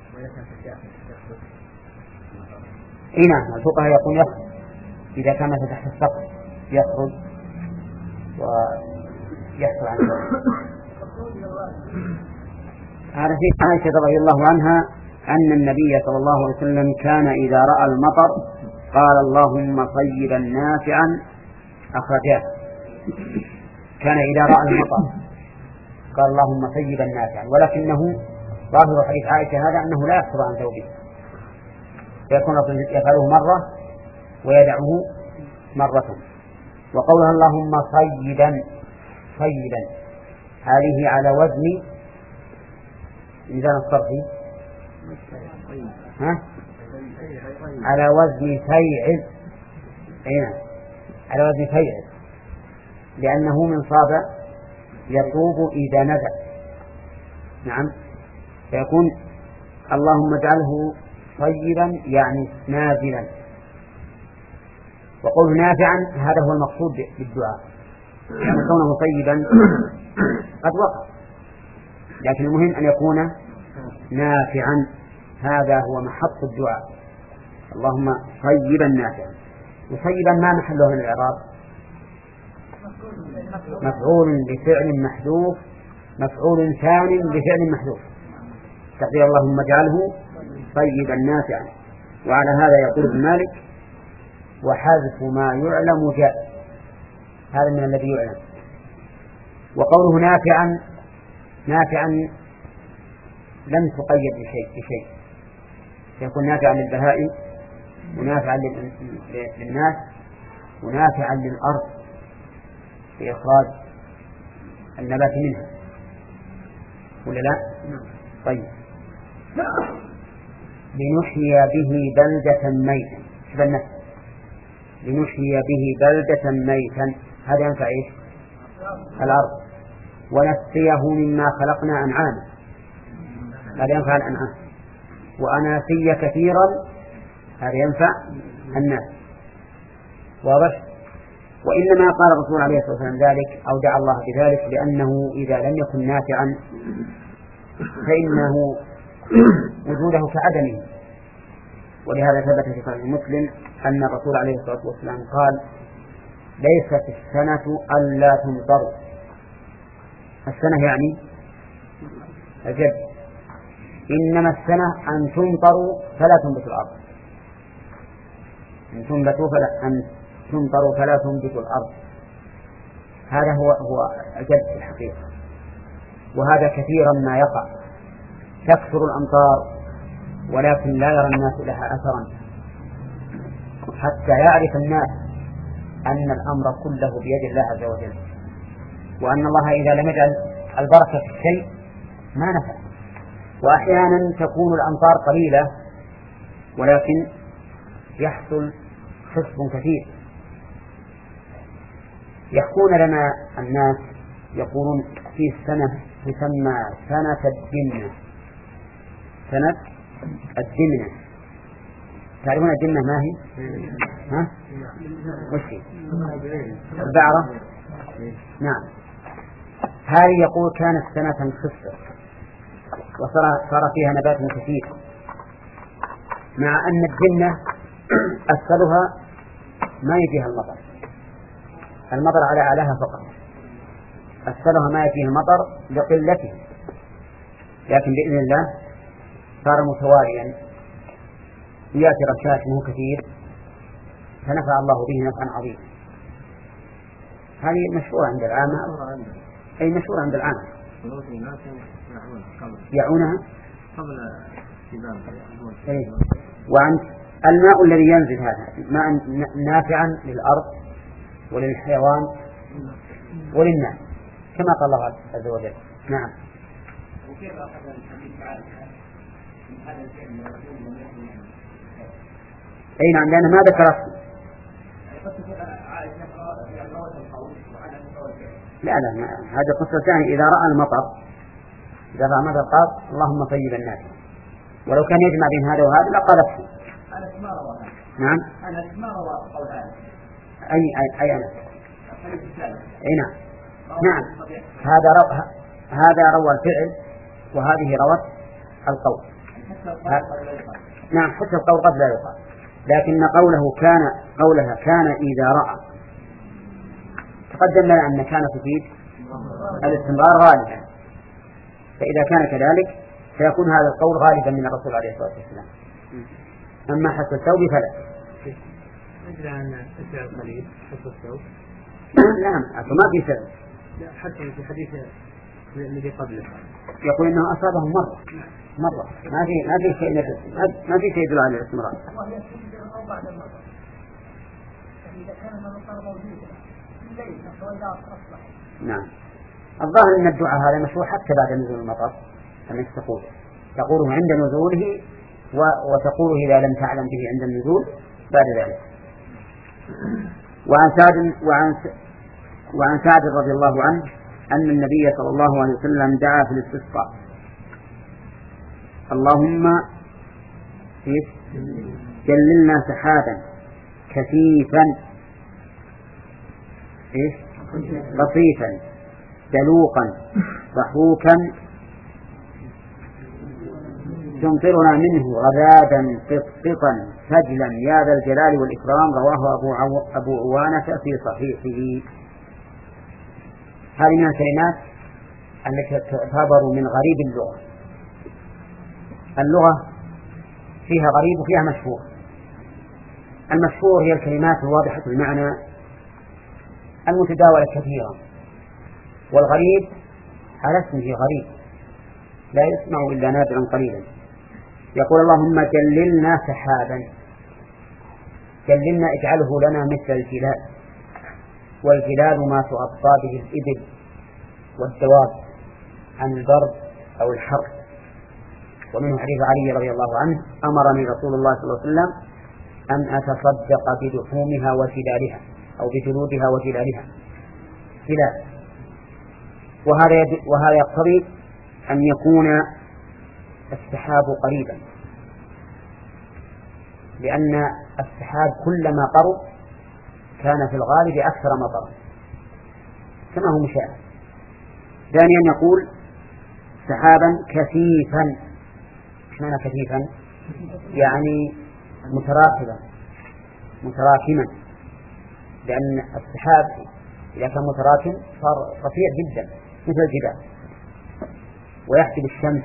Speaker 1: إيه نعم، الفقهاء يقول يخرج إذا كان تحت السقف يخرج ويحصل عن ذلك. هذا في عائشة رضي الله عنها أن النبي صلى الله عليه وسلم كان إذا رأى المطر قال اللهم صيبا نافعا أخرجاه. كان إذا رأى المطر قال اللهم صيبا نافعا، ولكنه ظاهر حديث عائشة هذا أنه لا يحصل عن ثوبه، فيكون يفعله مرة ويدعه مرة. وقولها اللهم صيبا صيبا هذه على وزن ميزان الصرف، ها؟ على وزن فيعل، أين؟ على وزن فيعل، لأنه من صاب يطوب إذا نزل. نعم، فيكون اللهم اجعله طيبا يعني نازلا. وقوله نافعا هذا هو المقصود بالدعاء، يعني كونه طيبا قد وقع، لكن المهم أن يكون نافعا، هذا هو محط الدعاء. اللهم طيبا نافعا. وطيبا ما محله من الإعراب؟ مفعول بفعل محذوف، مفعول ثاني بفعل محذوف، تقدير اللهم اجعله طيبا نافعا. وعلى هذا يقول ابن مالك وحذف ما يعلم جاء، هذا من الذي يعلم. وقوله نافعا نافعا لم تقيد بشيء بشيء، يكون نافعا للبهائم ونافعا للناس ونافعا للأرض في إخراج النبات منها ولا لا؟ طيب لنحيي به بلدة ميتا بالنفس لنحيي به بلدة ميتا هذا ينفع إيش؟ الأرض. ونسقيه مما خلقنا أنعاما هذا ينفع الأنعام. وأناسيا كثيرا هذا ينفع الناس. واضح؟ وإنما قال الرسول عليه الصلاة والسلام ذلك أو دعا الله بذلك لأنه إذا لم يكن نافعا فإنه وجوده كعدمه. ولهذا ثبت في صحيح مسلم أن الرسول عليه الصلاة والسلام قال ليست السنة ألا تمطر. السنة يعني الجد، إنما السنة أن تمطروا فلا تنبت الأرض أن تنبتوا فلا أن تمطروا فلا تنبت الأرض. هذا هو هو الجد في الحقيقة. وهذا كثيرا ما يقع تكثر الأمطار ولكن لا يرى الناس لها أثرا حتى يعرف الناس أن الأمر كله بيد الله عز وجل، وأن الله إذا لم يجعل البركة في الشيء ما نفع. وأحيانا تكون الأمطار قليلة ولكن يحصل خصب كثير. يحكون لنا الناس يقولون في السنة تسمى سنة الدمنة. سنة الدمنة تعرفون الدمنة ما هي؟ ها؟ وش هي؟ البعرة. نعم. هذه يقول كانت سنة خصبة وصار صار فيها نبات كثير، مع أن الدمنة أسفلها ما يجيها المطر، المطر على أعلاها فقط، أسفلها ما يجيها المطر لقلته، لكن بإذن الله صار متواليا يأتي رشاش منه كثير فنفع الله به نفعا عظيما. هذه مشهورة عند العامة، أي مشهورة عند العامة يعونها قبل إيه. وعن الماء الذي ينزل هذا ماء نافعا للأرض وللحيوان وللناس كما قال الله عز وجل. نعم.
Speaker 3: وكيف أخذ الحديث عن هذا الشيء من الرسول من يحمل
Speaker 1: أي نعم، لأن ما ذكر لا لا هذا قصة ثانية. إذا رأى المطر إذا رأى المطر قال اللهم طيب الناس، ولو كان يجمع بين هذا وهذا لقالته. نعم. أي أي أي أنا أي نعم نعم هذا رو... هذا روى الفعل وهذه روت القول. نعم حتى القول قد لا يقال، لكن قوله كان قولها كان إذا رأى تقدم لنا أن كان تفيد الاستمرار غالبا، فإذا كان كذلك سيكون هذا القول غالبا من الرسول عليه الصلاة والسلام. أما حس الثوب فلا.
Speaker 2: أجل أن الفعل قليل حس الثوب.
Speaker 1: نعم ما في سبب.
Speaker 2: حتى في حديث الذي قبله
Speaker 1: يقول إنه أصابهم مرة مرة ما في ما في شيء ما في شيء يدل على الاستمرار. نعم. الظاهر أن الدعاء هذا مشروع حتى بعد نزول المطر، أنك تقول تقوله عند نزوله وتقوله إذا لم تعلم به عند النزول بعد ذلك. وعن سعد وعن وعن سعد رضي الله عنه أن النبي صلى الله عليه وسلم دعا في الاستسقاء اللهم جللنا سحابا كثيفا لطيفا دلوقا ضحوكا تمطرنا منه غدادا قطقطا سجلا يا ذا الجلال والإكرام. رواه أبو, عو... أبو عوانة في صحيحه. هذه من الكلمات التي تعتبر من غريب اللغة. اللغة فيها غريب وفيها مشهور. المشهور هي الكلمات الواضحة المعنى المتداولة كثيرا، والغريب على اسمه غريب لا يسمع إلا نادرا قليلا. يقول اللهم جللنا سحابا، جللنا اجعله لنا مثل الجلال والجلال ما تغطى به الإبل والدواب عن البرد أو الحر. ومنه حديث علي رضي الله عنه: أمرني رسول الله صلى الله عليه وسلم أن أتصدق بلحومها وجلالها أو بجلودها وجلالها جلال. وهذا وهذا يقتضي أن يكون السحاب قريبا، لأن السحاب كلما قرب كان في الغالب أكثر مطرا كما هو مشاهد. ثانيا يقول سحابا كثيفا. ايش معنى كثيفا؟ يعني متراكبا متراكما، لأن السحاب إذا كان متراكم صار رفيع جدا مثل الجبال ويحجب الشمس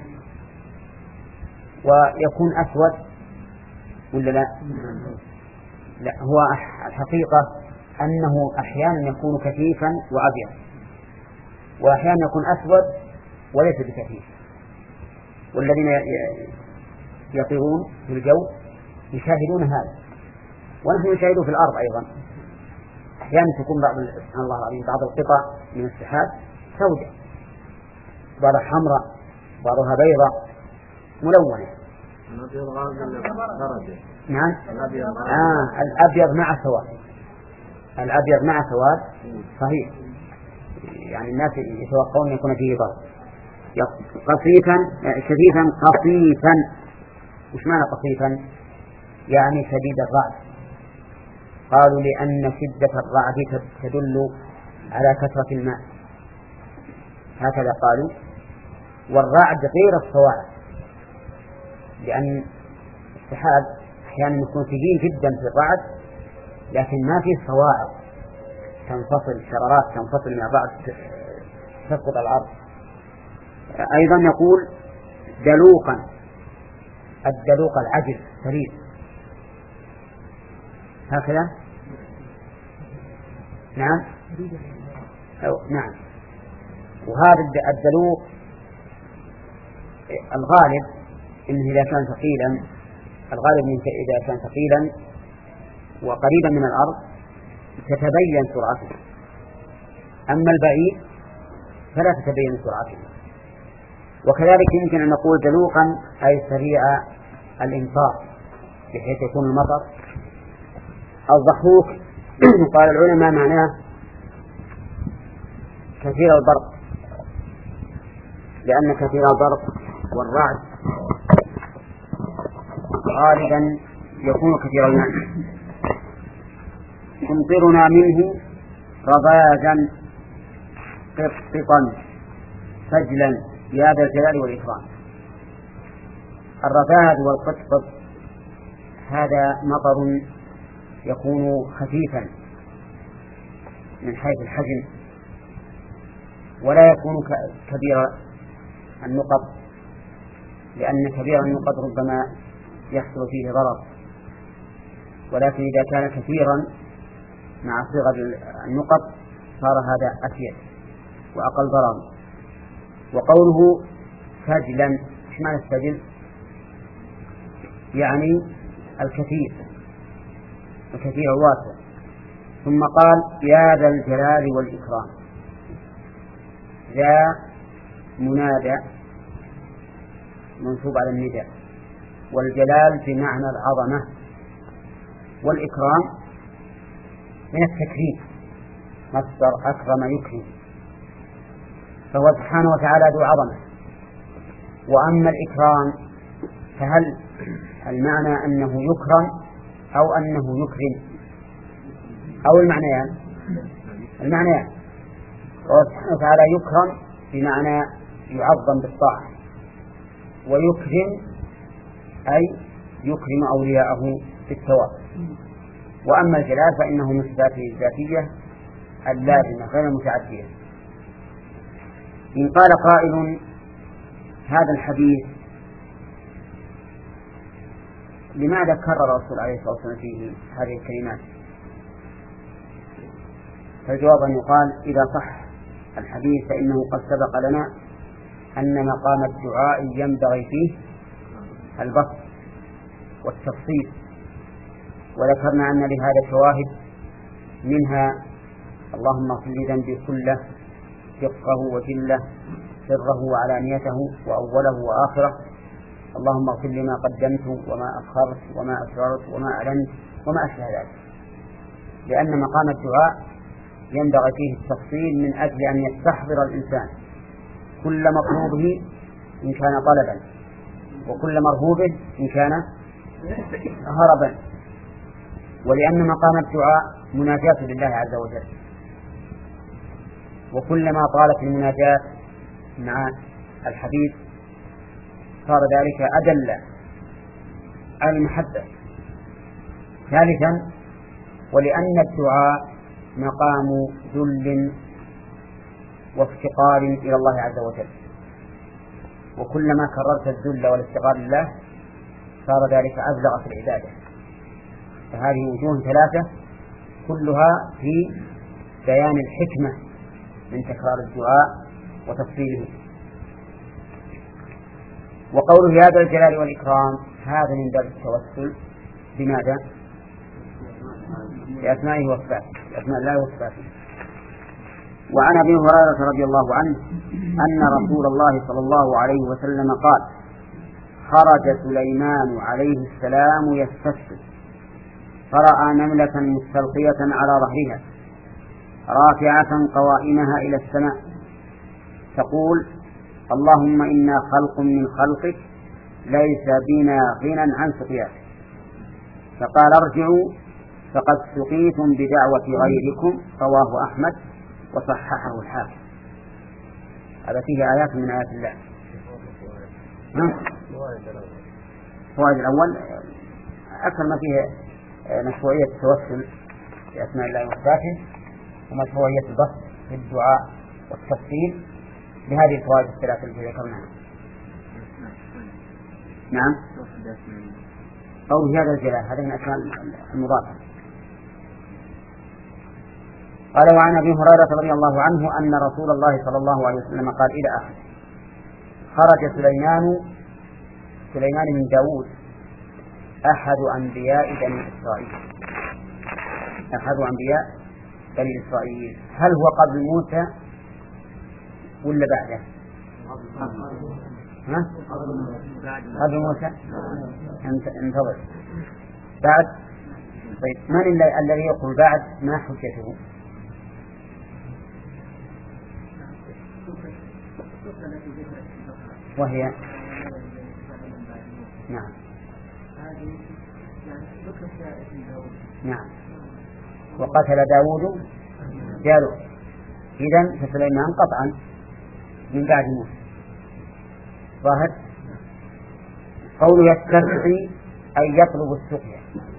Speaker 1: ويكون أسود ولا لا؟ لا، هو الحقيقة أنه أحيانا يكون كثيفا وأبيض، وأحيانا يكون أسود وليس بكثيف. والذين يطيرون في الجو يشاهدون هذا، ونحن نشاهده في الأرض أيضا. أحيانا تكون بعض سبحان الله العظيم بعض القطع من السحاب سوداء، بعضها حمراء، بعضها بيضاء ملونة. نعم. آه الأبيض مع سواد، الأبيض مع سواد صحيح، يعني الناس يتوقعون يكون فيه ضرب. قصيفا شديدا قصيفا. وش معنى قصيفا؟ يعني شديد الرعد. قالوا لأن شدة الرعد تدل على كثرة الماء، هكذا قالوا. والرعد غير الصواعق، لأن السحاب أحيانا يكون ثقيل جدا في الرعد لكن ما فيه صواعق تنفصل، شرارات تنفصل من بعض تسقط على الأرض. أيضا يقول دلوقا. الدلوق العجل سريع هكذا. نعم أو نعم. وهذا الدلوق الغالب إنه إذا كان ثقيلا، الغالب إنه إذا كان ثقيلا وقريبا من الأرض تتبين سرعته، أما البعيد فلا تتبين سرعته. وكذلك يمكن أن نقول دلوقا أي سريع الإمطار بحيث يكون المطر. الضحوك قال العلماء معناه كثير البرق، لأن كثير البرق والرعد غالبا يكون كثير الماء. تمطرنا منه رذاذا قططا سجلا يا ذا الجلال والإكرام. الرذاذ والقطط هذا مطر يكون خفيفا من حيث الحجم، ولا يكون كبير النقط، لأن كبير النقط ربما يحصل فيه ضرر، ولكن إذا كان كثيرا مع صغر النقط صار هذا أفيد وأقل ضرر. وقوله سجلا، ايش معنى السجل؟ يعني الكثير، الكثير الواسع. ثم قال يا ذا الجلال والإكرام. ذا منادى منصوب على النداء، والجلال بمعنى العظمة، والإكرام من التكريم، مصدر أكرم يكرم، فهو سبحانه وتعالى ذو عظمة. وأما الإكرام فهل المعنى أنه يكرم أو أنه يكرم أو المعنيان؟ المعنيان. فهو سبحانه وتعالى يكرم بمعنى يعظم بالطاعة، ويكرم أي يكرم أولياءه بالثواب. وأما الجلال فإنه من صفاته الذاتية اللازمة غير المتعدية. إن قال قائل هذا الحديث لماذا كرر الرسول عليه الصلاة والسلام فيه هذه الكلمات؟ فالجواب أن يقال إذا صح الحديث فإنه قد سبق لنا أن مقام الدعاء ينبغي فيه البسط والتفصيل، وذكرنا أن لهذا شواهد، منها اللهم اغفر لي ذنبي كله دقه وجله سره وعلانيته وأوله وآخره. اللهم اغفر لي ما قدمت وما أخرت وما أسررت وما أعلنت وما أشبه ذلك، لأن مقام الدعاء ينبغي فيه التفصيل من أجل أن يستحضر الإنسان كل مطلوبه إن كان طلبا وكل مرهوبه إن كان هربا، ولأن مقام الدعاء مناجاة لله عز وجل، وكلما طالت المناجاة مع الحبيب صار ذلك أدل على المحبة. ثالثا، ولأن الدعاء مقام ذل وافتقار إلى الله عز وجل، وكلما كررت الذل والافتقار لله صار ذلك أبلغ في العبادة. فهذه وجوه ثلاثة كلها في بيان الحكمة من تكرار الدعاء وتفصيله. وقوله يا ذا الجلال والإكرام هذا من باب التوسل بماذا؟ بأسمائه وصفاته، بأسماء الله وصفاته. وعن أبي هريرة رضي الله عنه أن رسول الله صلى الله عليه وسلم قال خرج سليمان عليه السلام يستسقي فرأى نملة مستلقية على ظهرها رافعة قوائمها إلى السماء تقول اللهم إنا خلق من خلقك ليس بنا غنى عن سقياك. فقال ارجعوا فقد سقيتم بدعوة غيركم. رواه أحمد وصححه الحاكم. هذا فيه آيات من آيات الله. فوائد الأول أكثر ما فيه مشروعية التوسل بأسماء الله وصفاته ومشروعية البسط في الدعاء والتفصيل بهذه الفوائد الثلاثة التي ذكرناها. نعم. قول هذا الجلال هذه من أسماء المضافة. قال وعن أبي هريرة رضي الله عنه أن رسول الله صلى الله عليه وسلم قال إلى آخر. خرج سليمان سليمان من داود أحد أنبياء بني إسرائيل أحد أنبياء بني إسرائيل. هل هو قبل موسى ولا بعده؟ ها؟ قبل موسى. انتظر بعد. طيب من الذي يقول بعد ما حجته؟ وهي نعم نعم وقتل داود جالوت. إذن فسليمان قطعا من بعد موسى. ظاهر قوله يستسقي أي يطلب السقيا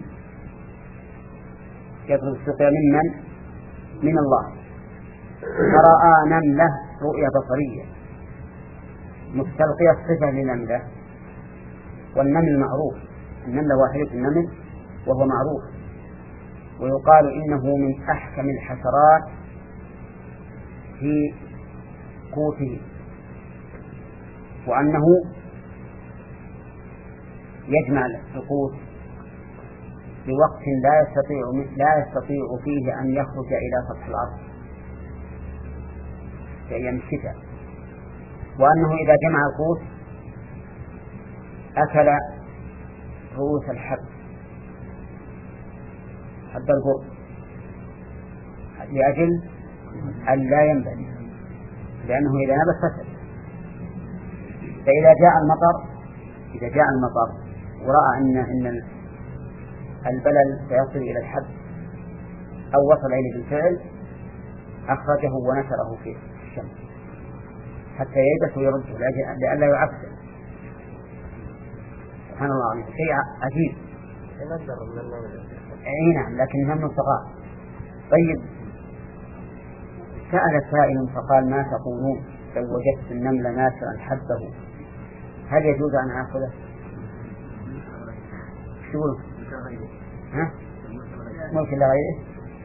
Speaker 1: يطلب السقيا ممن؟ من الله. فرأى نملة رؤيا بصرية مستلقية صفة لنملة، والنمل معروف، النملة واحدة النمل وهو معروف، ويقال إنه من أحكم الحشرات في قوته، وأنه يجمع القوت بوقت لا يستطيع لا يستطيع فيه أن يخرج إلى سطح الأرض في أيام الشتاء، وأنه إذا جمع القوت أكل رؤوس الحب حب البر لأجل أن لا ينبت، لأنه إذا نبت فسد. فإذا جاء المطر إذا جاء المطر ورأى أن إن البلل سيصل إلى الحب أو وصل إليه بالفعل أخرجه ونشره في الشمس حتى ييبس ويرده لئلا يعفن. سبحان الله العظيم، شيء عجيب. أي نعم، لكن هم صغار. طيب سأل سائل فقال ما تقولون لو وجدت النمل ناشرا حبه هل يجوز أن آخذه؟ شو ها؟ ممكن لغيره؟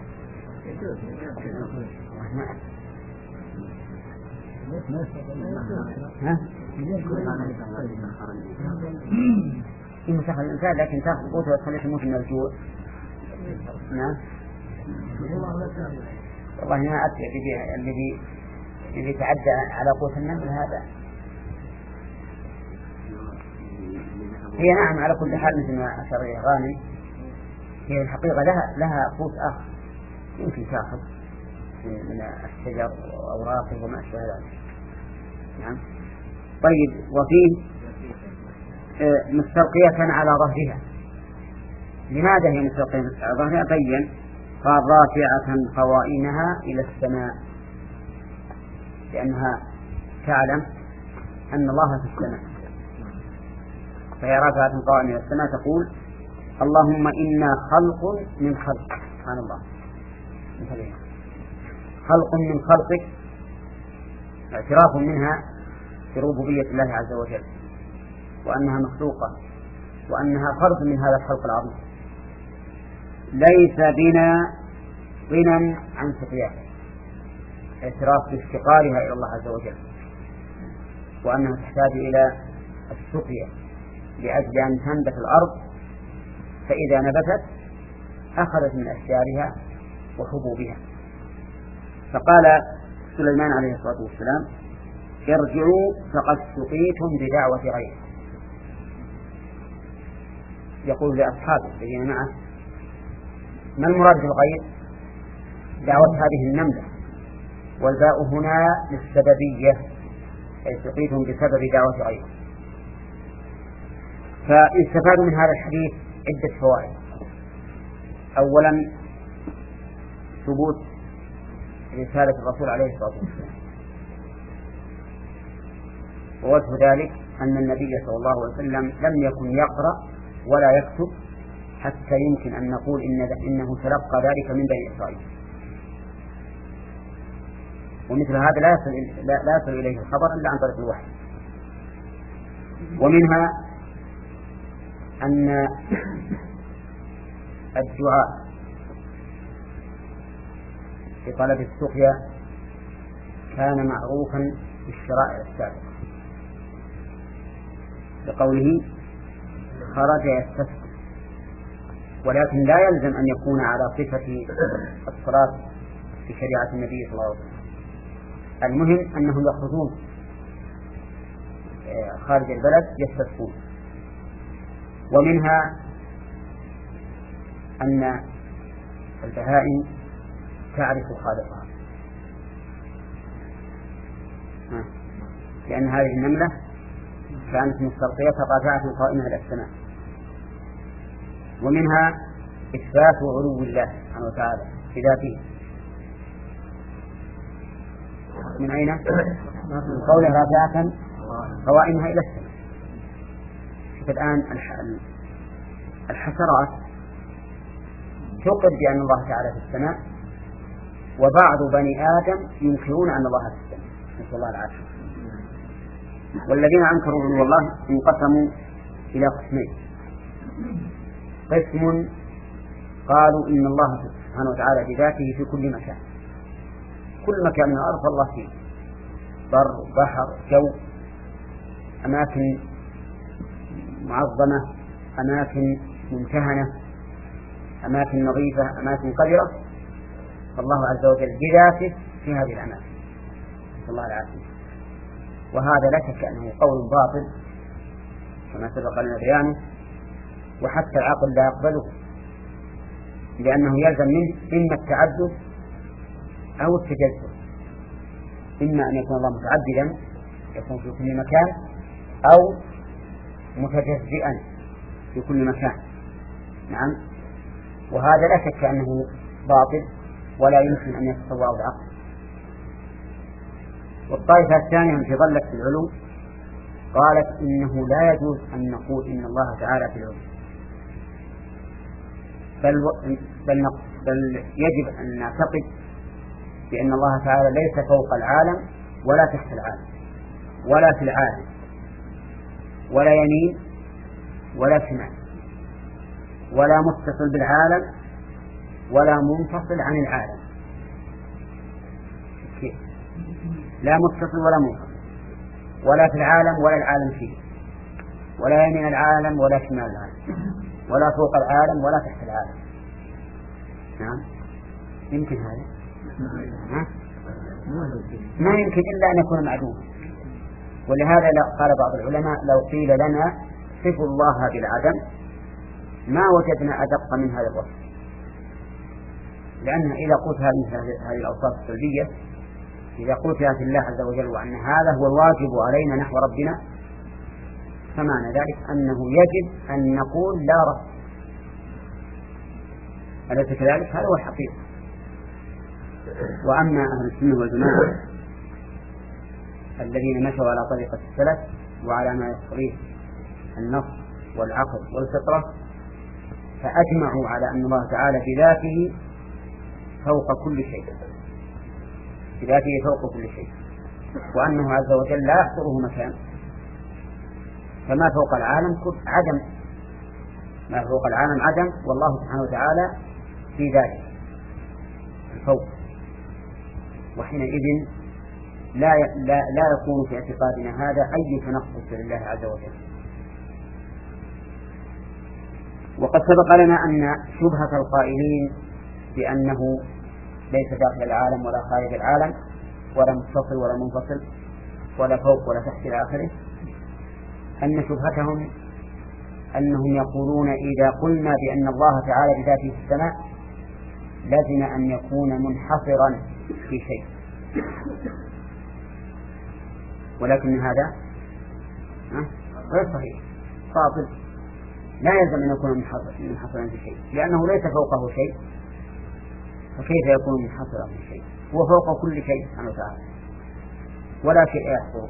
Speaker 1: ها؟ يمسخ الإنسان لكن تأخذ قوته وتخليه يموت من الجوع. نعم. والله ما أدري الذي الذي يتعدى على قوت النمل هذا. هي نعم على كل حال مثل ما أشار إليه غانم، هي الحقيقة لها لها قوت آخر يمكن تأخذ من الشجر وأوراقه وما أشبه ذلك. نعم. طيب، وفيه مستلقية على ظهرها. لماذا هي مستلقية على ظهرها؟ بين قال رافعة قوائمها إلى السماء، لأنها تعلم أن الله في السماء، فهي رافعة قوائمها إلى السماء تقول اللهم إنا خلق من خلق. سبحان الله، خلق من خلقك، اعتراف منها بربوبية الله عز وجل وأنها مخلوقة وأنها فرد من هذا الخلق العظيم. ليس بنا غنى عن سقياها، اعتراف بافتقارها إلى الله عز وجل وأنها تحتاج إلى السقيا لأجل أن تنبت الأرض، فإذا نبتت أخذت من أشجارها وحبوبها. فقال سليمان عليه الصلاة والسلام ارجعوا فقد سقيتم بدعوة غيره. يقول لأصحابه الذين معه ما المراد بالغير؟ دعوة هذه النملة، والباء هنا للسببية، أي سقيتم بسبب دعوة غيره. فاستفاد من هذا الحديث عدة فوائد. أولا ثبوت رسالة الرسول عليه الصلاة والسلام، ووجه ذلك أن النبي صلى الله عليه وسلم لم يكن يقرأ ولا يكتب حتى يمكن أن نقول إن إنه تلقى ذلك من بني إسرائيل، ومثل هذا لا يصل, لا يصل إليه الخبر إلا عن طريق الوحي. ومنها أن الدعاء في طلب السقيا كان معروفا في الشرائع السابقة، بقوله خرج يستسقي، ولكن لا يلزم أن يكون على صفة الصلاة في شريعة النبي صلى الله عليه وسلم. المهم أنهم يخرجون خارج البلد يستسقون. ومنها أن البهائم تعرف خالقها، لأن هذه النملة كانت مستلقية رافعة قائمة إلى السماء. ومنها إثبات علو الله سبحانه وتعالى بذاته. من أين؟ من قوله رافعة قوائمها إلى السماء. الآن الحشرات تقر بأن الله تعالى في السماء، وبعض بني آدم ينكرون أن الله في السماء، نسأل الله العافية. والذين أنكروا علو الله انقسموا إلى قسمين. قسم قالوا إن الله سبحانه وتعالى بذاته في كل مكان، كل مكان من الأرض الله فيه، بر بحر جو، أماكن معظمة، أماكن ممتهنة، أماكن نظيفة، أماكن قذرة، فالله عز وجل بذاته في هذه الأماكن، نسأل الله العافية. وهذا لا شك أنه قول باطل كما سبق لنا بيانه، وحتى العقل لا يقبله، لأنه يلزم منه إما التعدد أو التجزؤ، إما أن يكون الله متعددا يكون في كل مكان، أو متجزئا في كل مكان. نعم، وهذا لا شك أنه باطل ولا يمكن أن يتصوره العقل. والطائفة الثانية التي ظلت في العلو قالت إنه لا يجوز أن نقول إن الله تعالى في العلو، بل, بل, بل يجب أن نعتقد بأن الله تعالى ليس فوق العالم ولا تحت العالم ولا في العالم، ولا يمين ولا شمال، ولا متصل بالعالم ولا منفصل عن العالم. كيف؟ لا متصل ولا منفصل، ولا في العالم ولا العالم فيه، ولا يمين العالم ولا شمال العالم، ولا فوق العالم ولا تحت العالم. نعم، يمكن هذا؟ ها؟ ما يمكن إلا أن يكون معدوما. ولهذا قال بعض العلماء لو قيل لنا صفوا الله بالعدم ما وجدنا أدق من هذا الوصف، لأن إذا قلت هذه الأوصاف السلبية، إذا قلتها في الله عز وجل وأن هذا هو الواجب علينا نحو ربنا، فمعنى ذلك أنه يجب أن نقول لا رب. أليس كذلك؟ هذا هو الحقيقة. وأما أهل السنة والجماعة الذين مشوا على طريقة السلف وعلى ما يقتضيه النص والعقل والفطرة، فأجمعوا على أن الله تعالى بذاته فوق كل شيء، بذاته فوق كل شيء، وأنه عز وجل لا يحصره مكان، فما فوق العالم عدم، ما فوق العالم عدم، والله سبحانه وتعالى في ذلك الفوق. وحينئذ لا لا لا يكون في اعتقادنا هذا أي تنقص لله عز وجل. وقد سبق لنا أن شبهة القائلين بأنه ليس داخل العالم ولا خارج العالم ولا متصل ولا منفصل ولا فوق ولا تحت إلى آخره، أن شبهتهم أنهم يقولون إذا قلنا بأن الله تعالى بذاته في السماء لازم أن يكون منحصرا في شيء، ولكن هذا غير صحيح باطل. لا يلزم أن يكون منحصرا في شيء، لأنه ليس فوقه شيء، فكيف يكون منحصرا في شيء؟ هو فوق كل شيء سبحانه وتعالى ولا شيء يحصره.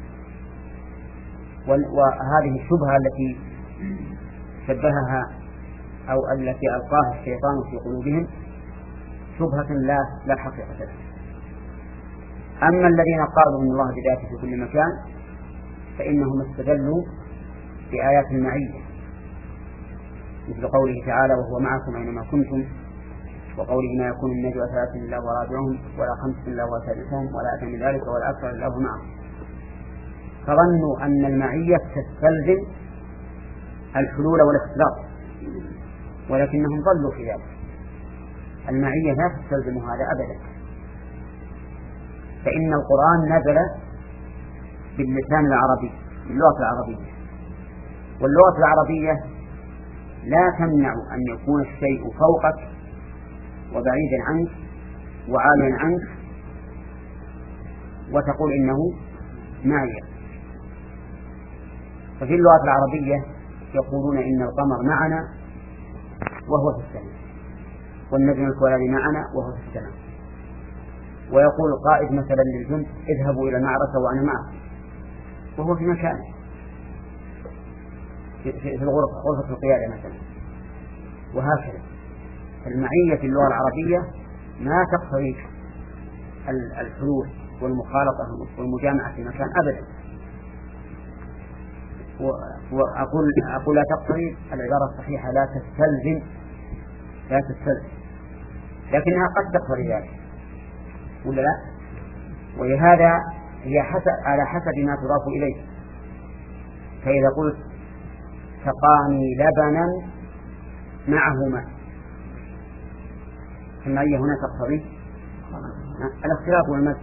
Speaker 1: وهذه الشبهة التي شبهها أو التي ألقاها الشيطان في قلوبهم شبهة لا لا حقيقة لها. أما الذين قالوا إن الله بذاته في كل مكان فإنهم استدلوا بآيات المعية، مثل قوله تعالى وهو معكم أينما كنتم، وقوله ما يكون من نجوى ثلاثة إلا هو رابعهم ولا خمسة إلا هو سادسهم ولا أدنى من ذلك ولا أكثر إلا هو معهم. فظنوا أن المعية تستلزم الحلول والاختلاط، ولكنهم ضلوا في ذلك. المعية لا تستلزم هذا أبدا، فإن القرآن نزل باللسان العربي باللغة العربية، واللغة العربية لا تمنع أن يكون الشيء فوقك وبعيدا عنك وعاليا عنك وتقول إنه معي. ففي اللغة العربية يقولون إن القمر معنا وهو في السماء، والنجم الكوالي معنا وهو في السماء. ويقول القائد مثلا للجند اذهبوا إلى المعركة وأنا معكم وهو في مكانه في, في الغرفة غرفة القيادة مثلا. وهكذا المعية في اللغة العربية ما تقتضي الحلول والمخالطة والمجامعة في مكان أبدا. وأقول أقول لا تقتضي، العبارة الصحيحة لا تستلزم لا تستلزم لكنها قد تقتضي ذلك ولا لا؟ ولهذا هي حسب على حسب ما تضاف إليه. فإذا قلت سقاني لبنا معه ماء، فالمعية هنا تقتضي الاختلاط والمزج،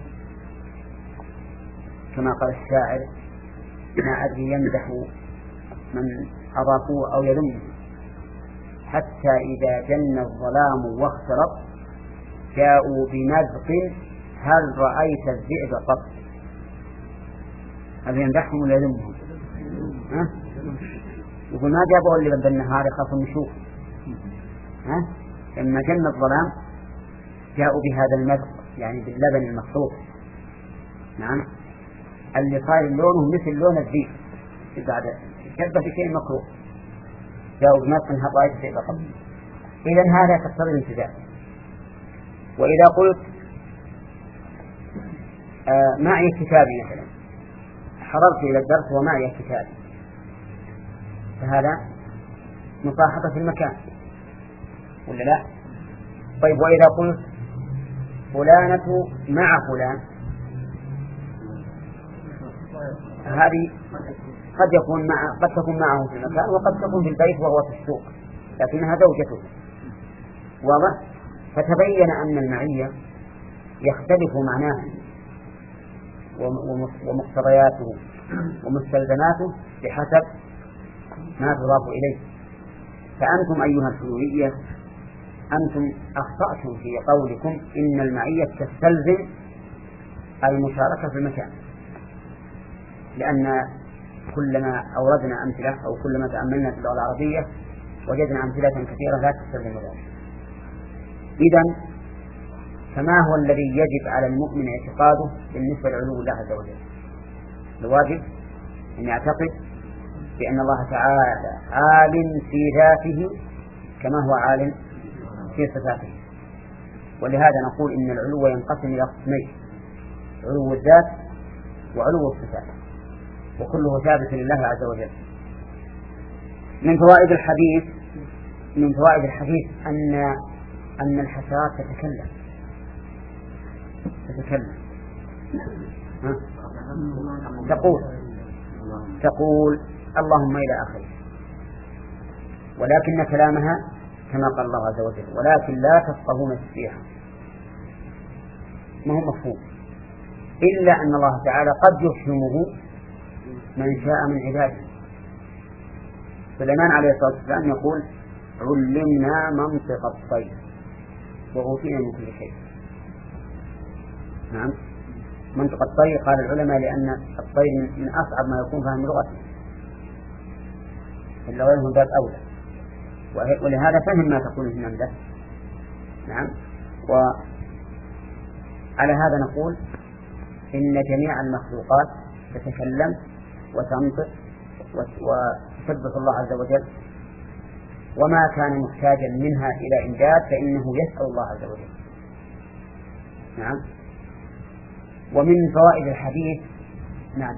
Speaker 1: كما قال الشاعر ما أدري يمدح من أضافوه أو يذمه حتى إذا جن الظلام واخترق جاءوا بمزق هل رأيت الذئب قط. هل يمدحهم ولا يذمهم؟ ها؟ يقول ما جابوا اللي بدل النهار يخافوا نشوف. ها؟ لما جن الظلام جاءوا بهذا المزق يعني باللبن المخلوط، نعم، اللي صار لونه مثل لون الذئب بعد شبه بشيء مكروه، جاءوا بمزق هل رأيت الذئب قط. إذن هذا تقتضي الامتداد. وإذا قلت آه معي كتابي مثلا، حضرت إلى الدرس ومعي كتابي، فهذا مصاحبة في المكان ولا لا؟ طيب وإذا قلت فلانة مع فلان، هذه قد يكون مع قد تكون معه في المكان وقد تكون في البيت وهو في السوق، لكنها زوجته، واضح؟ فتبين أن المعية يختلف معناه ومقتضياته ومستلزماته بحسب ما تضاف إليه. فأنتم أيها الحلولية أنتم أخطأتم في قولكم إن المعية تستلزم المشاركة في المكان، لأن كلما أوردنا أمثلة أو كلما تأملنا في اللغة العربية وجدنا أمثلة كثيرة لا تستلزم ذلك. إذن فما هو الذي يجب على المؤمن اعتقاده بالنسبة لعلو الله عز وجل؟ الواجب أن يعتقد بأن الله تعالى عالم في ذاته كما هو عالم في صفاته. ولهذا نقول إن العلو ينقسم إلى قسمين: علو الذات وعلو الصفات، وكله ثابت لله عز وجل. من فوائد الحديث من فوائد الحديث أن أن الحشرات تتكلم تتكلم ها؟ تقول تقول اللهم إلى آخره، ولكن كلامها كما قال الله عز وجل ولكن لا تفقهون تسبيحا، ما هو مفهوم، إلا أن الله تعالى قد يفهمه من شاء من عباده. سليمان عليه الصلاة والسلام يقول علمنا منطق الطير وأوتينا من كل شيء. نعم، منطق الطير قال العلماء لأن الطير من أصعب ما يكون فهم لغته، إلا غيره باب أولى، ولهذا فهم ما تقوله النملة. نعم، وعلى هذا نقول إن جميع المخلوقات تتكلم وتنطق وتسبح الله عز وجل، وما كان محتاجا منها إلى إمداد فإنه يسأل الله عز وجل. نعم. ومن فوائد الحديث نعم